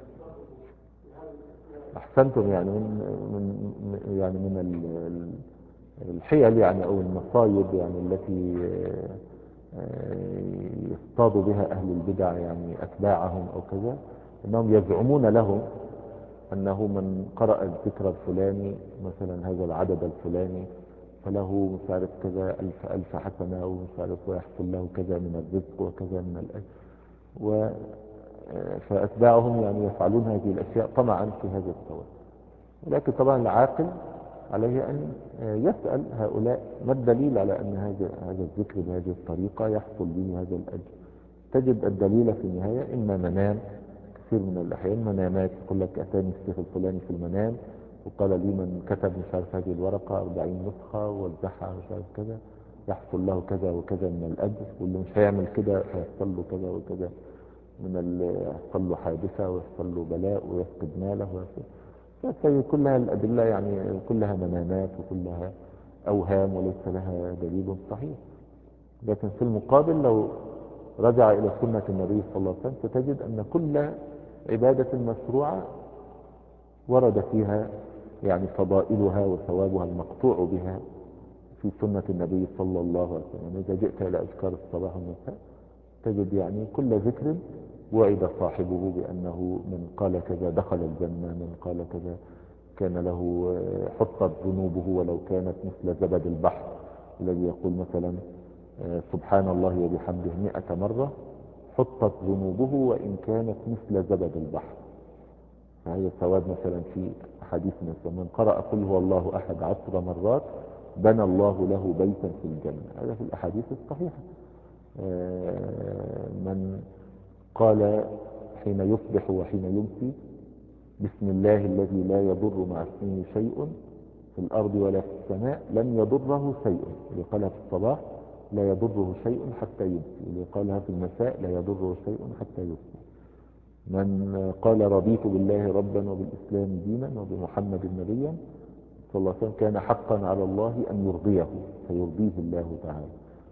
أحسنتم. يعني من من يعني من ال- ال- الحيل يعني أو المصايب يعني التي آه، آه، يصطاد بها أهل البدع يعني أتباعهم أو كذا، أنهم يزعمون لهم أنه من قرأ الذكر الفلاني مثلا هذا العدد الفلاني فله مش عارف كذا ألف ألف حسنة، ومش عارف ويحصل له كذا من الرزق وكذا من الأجر. و فأتباعهم يعني يفعلون هذه الأشياء طمعا في هذا الثواب. ولكن طبعا العاقل عليه أن يسأل هؤلاء ما الدليل على أن هذا هذا الذكر بهذه الطريقة يحصل به هذا الأجر. تجد الدليل في النهاية إما منام، كثير من الأحيان منامات، يقول لك أتاني الشيخ الفلاني في المنام وقال لي من كتب مش عارف هذه الورقة أربعين نسخة ووزعها مش عارف كذا يحصل له كذا وكذا من الأجر، واللي مش هيعمل كده هيحصل له كذا وكذا من ال- يحصل له حادثة ويحصل له بلاء ويفقد ماله ويحصل. فهي كلها الأدلة يعني كلها منامات وكلها أوهام وليس لها دليل صحيح. لكن في المقابل لو رجع إلى سنة النبي صلى الله عليه وسلم ستجد أن كل عبادة مشروعة ورد فيها يعني فضائلها وثوابها المقطوع بها في سنة النبي صلى الله عليه وسلم. يعني إذا جئت إلى أذكار الصباح والمساء تجد يعني كل ذكر وعد صاحبه بأنه من قال كذا دخل الجنة، من قال كذا كان له حطت ذنوبه ولو كانت مثل زبد البحر، الذي يقول مثلا سبحان الله وبحمده مئة مرة حطت ذنوبه وإن كانت مثل زبد البحر. فهذا ثواب مثلا في حديث مثلا من قرأ قل هو الله أحد عشر مرات بنى الله له بيتا في الجنة. هذا في الأحاديث الصحيحة. من قال حين يصبح وحين يمسي بسم الله الذي لا يضر مع اسمه شيء في الأرض ولا في السماء لم يضره شيء، اللي قالها في الصباح لا يضره شيء حتى يمسي، اللي قالها في المساء لا يضره شيء حتى يمسي. من قال رضيت بالله ربا وبالإسلام دينا وبمحمد نبيا صلى الله عليه وسلم كان حقا على الله أن يرضيه فيرضيه الله تعالى.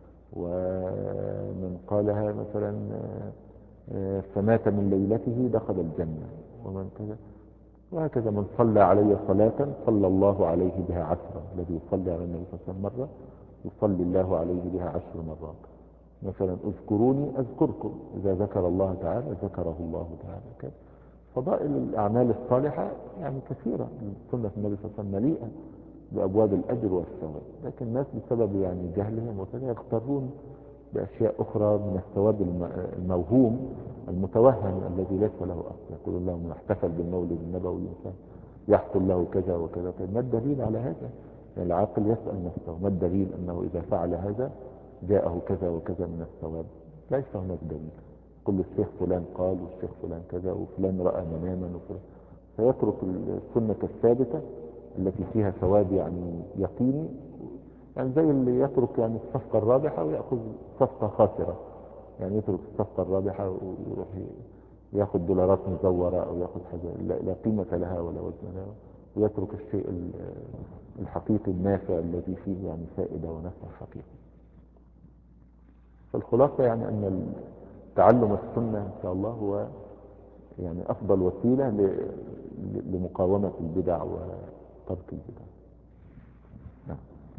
ومن قالها مثلا فمات من ليلته دخل الجنة، ومن كذا وهكذا. من صلى علي صلاة صلى الله عليه بها عشرة، الذي يصلي على النبي صلى الله عليه وسلم مرة يصلي الله عليه بها عشر مرات. مثلا اذكروني اذكركم، اذا ذكر الله تعالى ذكره الله تعالى كذا. فضائل الاعمال الصالحة يعني كثيرة، سنة النبي صلى الله عليه وسلم مليئة بابواب الاجر والثواب، لكن الناس بسبب يعني جهلهم وكذا يغترون باشياء اخرى من الثواب الموهوم المتوهم الذي ليس له اصل. يقول لهم من احتفل بالمولد النبوي يحصل له كذا وكذا. ما الدليل على هذا؟ يعني العاقل يسأل نفسه ما الدليل انه اذا فعل هذا جاءه كذا وكذا من الثواب؟ ليس هناك دليل. كل الشيخ فلان قال والشيخ فلان كذا وفلان رأى مناما وفلان، فيترك السنة الثابتة التي فيها ثواب يعني يقيني، يعني زي اللي يترك يعني الصفقة الرابحة ويأخذ صفقة خاسرة. يعني يترك الصفقة الرابحة ويروح ياخذ دولارات مزورة او ياخذ حاجة لا قيمة لها ولا وزن لها، ويترك الشيء الحقيقي النافع الذي فيه يعني فائدة ونفع حقيقي. فالخلاصة يعني ان تعلم السنة ان شاء الله هو يعني افضل وسيلة لمقاومة البدع وترك البدع. نعم.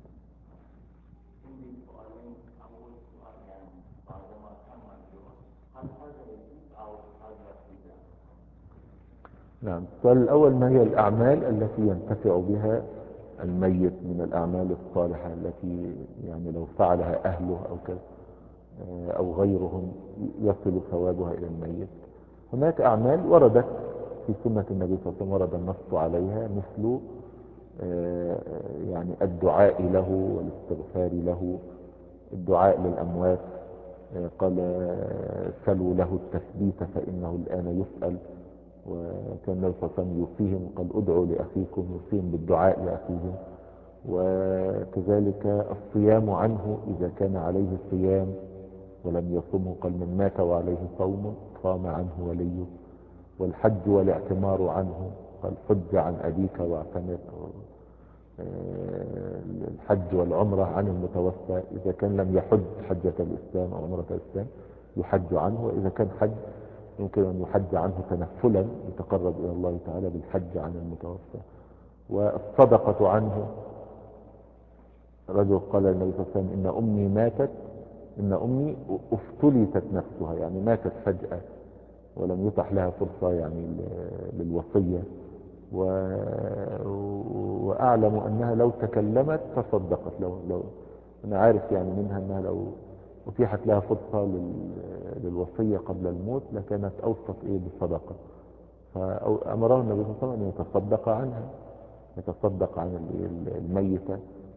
نعم. السؤال الأول ما هي الأعمال التي ينتفع بها الميت من الأعمال الصالحة التي يعني لو فعلها أهله أو كذا أو غيرهم يصل ثوابها إلى الميت؟ هناك أعمال وردت في سنة النبي صلى الله عليه وسلم ورد النص عليها، مثل يعني الدعاء له والاستغفار له، الدعاء للأموات. قال سلوا له التثبيت فإنه الآن يسأل. وكان النبي صلى الله عليه وسلم يوصيهم قال ادعوا لأخيكم، يوصيهم بالدعاء لأخيهم. وكذلك الصيام عنه إذا كان عليه صيام ولم يصمه، قال من مات وعليه صوم صام عنه وليه. والحج والاعتمار عنه، قال حج عن أبيك واعتمر. الحج والعمرة عن المتوفى إذا كان لم يحج حجة الإسلام أو عمرة الإسلام يحج عنه، وإذا كان حج يمكن أن يحج عنه تنفلا يتقرب إلى الله تعالى بالحج عن المتوفى. والصدقة عنه، رجل قال النبي صلى الله عليه وسلم إن أمي ماتت إن أمي افتلتت نفسها، يعني ماتت فجأة ولم يتح لها فرصة يعني للوصية، و... وأعلم أنها لو تكلمت تصدقت. لو, لو أنا عارف يعني منها أنها لو أتيحت لها فرصة لل... للوصية قبل الموت لكانت أوصت إيه بالصدقة. فأمره النبي صلى الله عليه وسلم أن يتصدق عنها، يتصدق عن الميتة.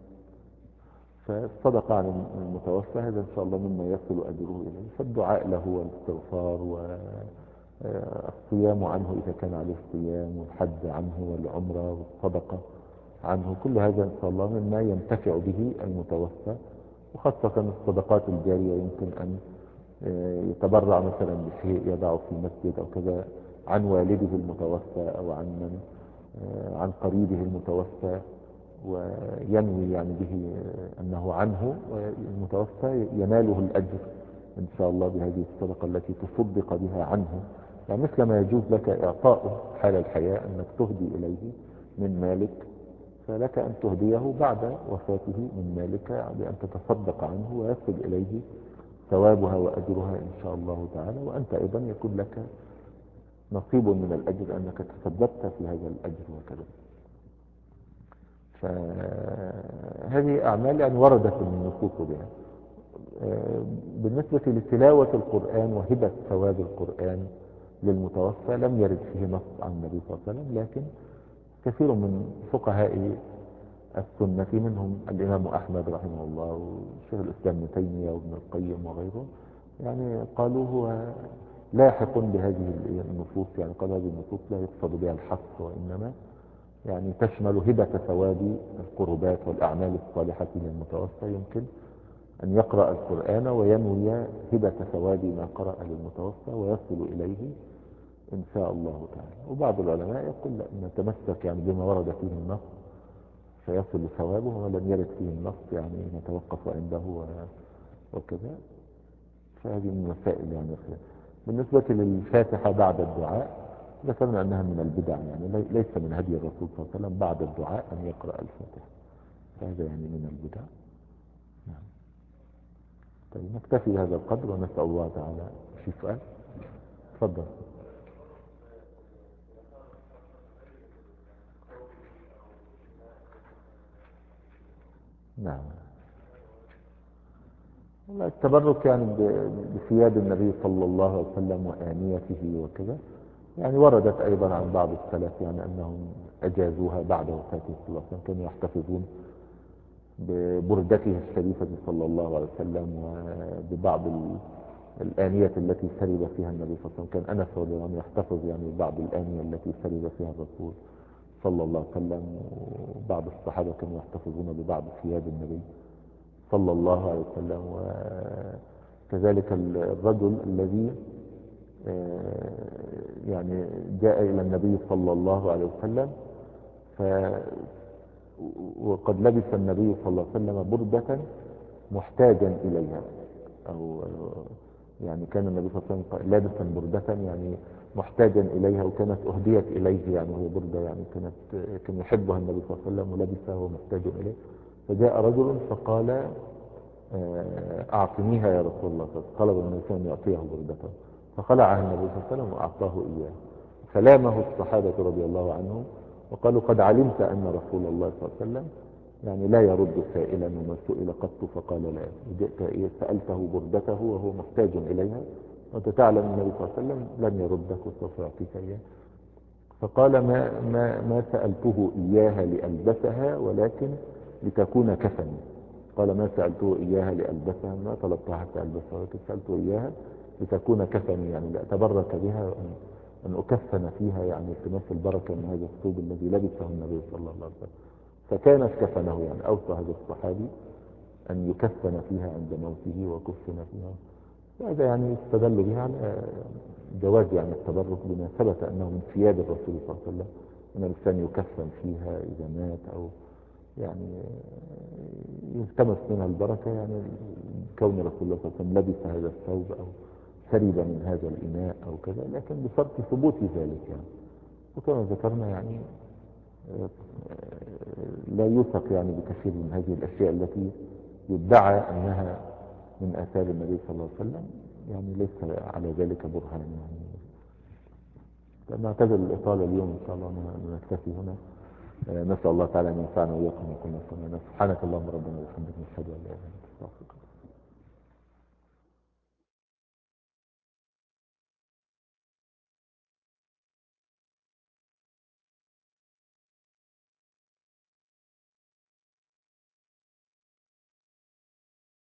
فالصدقة عن المتوفى هذا إن شاء الله مما يصل أجره إليه. فالدعاء له والاستغفار والصيام عنه إذا كان عليه الصيام، والحج عنه والعمرة والصدقة عنه، كل هذا إن شاء الله مما ينتفع به المتوفى. وخاصة الصدقات الجارية يمكن أن يتبرع مثلا بشيء يضعه في المسجد أو كذا عن والده المتوفى أو عن من عن قريبه المتوفى، وينوي يعني به أنه عنه، والمتوفى يناله الأجر إن شاء الله بهذه الصدقة التي تصدق بها عنه. يعني مثل ما يجوز لك إعطاؤه حال الحياة أنك تهدي إليه من مالك، فلك أن تهديه بعد وفاته من مالك بأن تتصدق عنه ويصل إليه ثوابها وأجرها إن شاء الله تعالى، وأنت أيضا يكون لك نصيب من الأجر أنك تسببت في هذا الأجر وكذا. فهذه أعمال يعني وردت النصوص بها. بالنسبة لتلاوة القرآن وهبة ثواب القرآن للمتوفى لم يرد فيه نص عن النبي صلى الله عليه وسلم، لكن كثير من فقهاء السنة منهم الإمام أحمد رحمه الله والشيخ الإسلام ابن تيمية وابن القيم وغيره، يعني قالوا هو لاحق بهذه النصوص، يعني قال هذه النصوص لا يقصد بها الحص، وإنما يعني تشمل هبة ثواب القربات والأعمال الصالحة للمتوفى. يمكن أن يقرأ القرآن وينوي هبة ثواب ما قرأ للمتوفى ويصل إليه إن شاء الله تعالى. وبعض العلماء يقول لا، إن نتمسك يعني بما ورد فيه النص فيصل ثوابه، ولم يرد فيه النص يعني نتوقف عنده وكذا. فهذه من المسائل يعني الخير. بالنسبة للفاتحة بعد الدعاء ذكرنا أنها من البدع، يعني ليس من هدي الرسول صلى الله عليه وسلم بعد الدعاء أن يقرأ الفاتحة، فهذا يعني من البدع. نعم. طيب نكتفي بهذا القدر ونسأل الله تعالى. في سؤال؟ تفضل. نعم. التبرك يعني بثياب النبي صلى الله عليه وسلم وآنيته وكذا، يعني وردت أيضا عن بعض السلف يعني أنهم أجازوها بعد وفاته صلى الله عليه وسلم، كانوا يحتفظون ببردته الشريفة صلى الله عليه وسلم وببعض الآنية التي شرب فيها النبي صلى الله عليه وسلم. كان أنس رضي الله عنه يحتفظ يعني ببعض الآنية التي شرب فيها الرسول صلى الله عليه وسلم، وبعض الصحابة كانوا يحتفظون ببعض ثياب النبي صلى الله عليه وسلم. وكذلك الرجل الذي يعني جاء إلى النبي صلى الله عليه وسلم ف وقد لبس النبي صلى الله عليه وسلم بردة محتاجا إليها، أو يعني كان النبي صلى الله عليه وسلم لابسا بردة يعني محتاجا إليها، وكانت أهديت إليه يعني، وهي بردة يعني كانت كان يحبها النبي صلى الله عليه وسلم ولبسها ومحتاج إليه. فجاء رجل فقال أعطنيها يا رسول الله، طلب النبي صلى الله عليه وسلم يعطيه بردته، فخلعها النبي صلى الله عليه وسلم وأعطاه إياه. فلامه الصحابة رضي الله عنهم وقالوا قد علمت أن رسول الله صلى الله عليه وسلم يعني لا يرد سائلا وما سئل قط، فقال لا، جئت سألته بردته وهو محتاج إليها، وأنت تعلم النبي صلى الله عليه وسلم لن يردك وسوف يعطيك إياه. فقال ما, ما, ما سألته إياها لألبسها ولكن لتكون كفني. قال ما سألته إياها لألبسها، ما طلبتها حتى ألبسها، ولكن سألته إياها لتكون كفني، يعني لأتبرك بها وأن أن أكفن فيها، يعني التماس البركة من هذا الثوب الذي لبسه النبي صلى الله عليه وسلم. فكانت كفنه، يعني أوصى هذا الصحابي أن يكفن فيها عند موته وكفن فيها. هذا يعني استدل بها على جواز يعني التبرك بما ثبت أنه من ثياب الرسول صلى الله عليه وسلم، أن الإنسان يكفن فيها إذا مات، أو يعني يلتمس منها البركة، يعني كون رسول الله صلى الله عليه وسلم لبس هذا الثوب أو شرب من هذا الإناء أو كذا، لكن بشرط ثبوت ذلك يعني. وكما ذكرنا يعني لا يوثق يعني بكثير من هذه الأشياء التي يدعى أنها من آثار النبي صلى الله عليه وسلم، يعني ليس على ذلك برهان يعني. نعتذر الإطالة اليوم إن شاء الله نكتفي هنا. نسأل الله تعالى أن ينفعنا وإياكم وكنا سمعنا. سبحانك اللهم ربنا وبحمدك نشهد أن لا إله إلا أنت نستغفرك.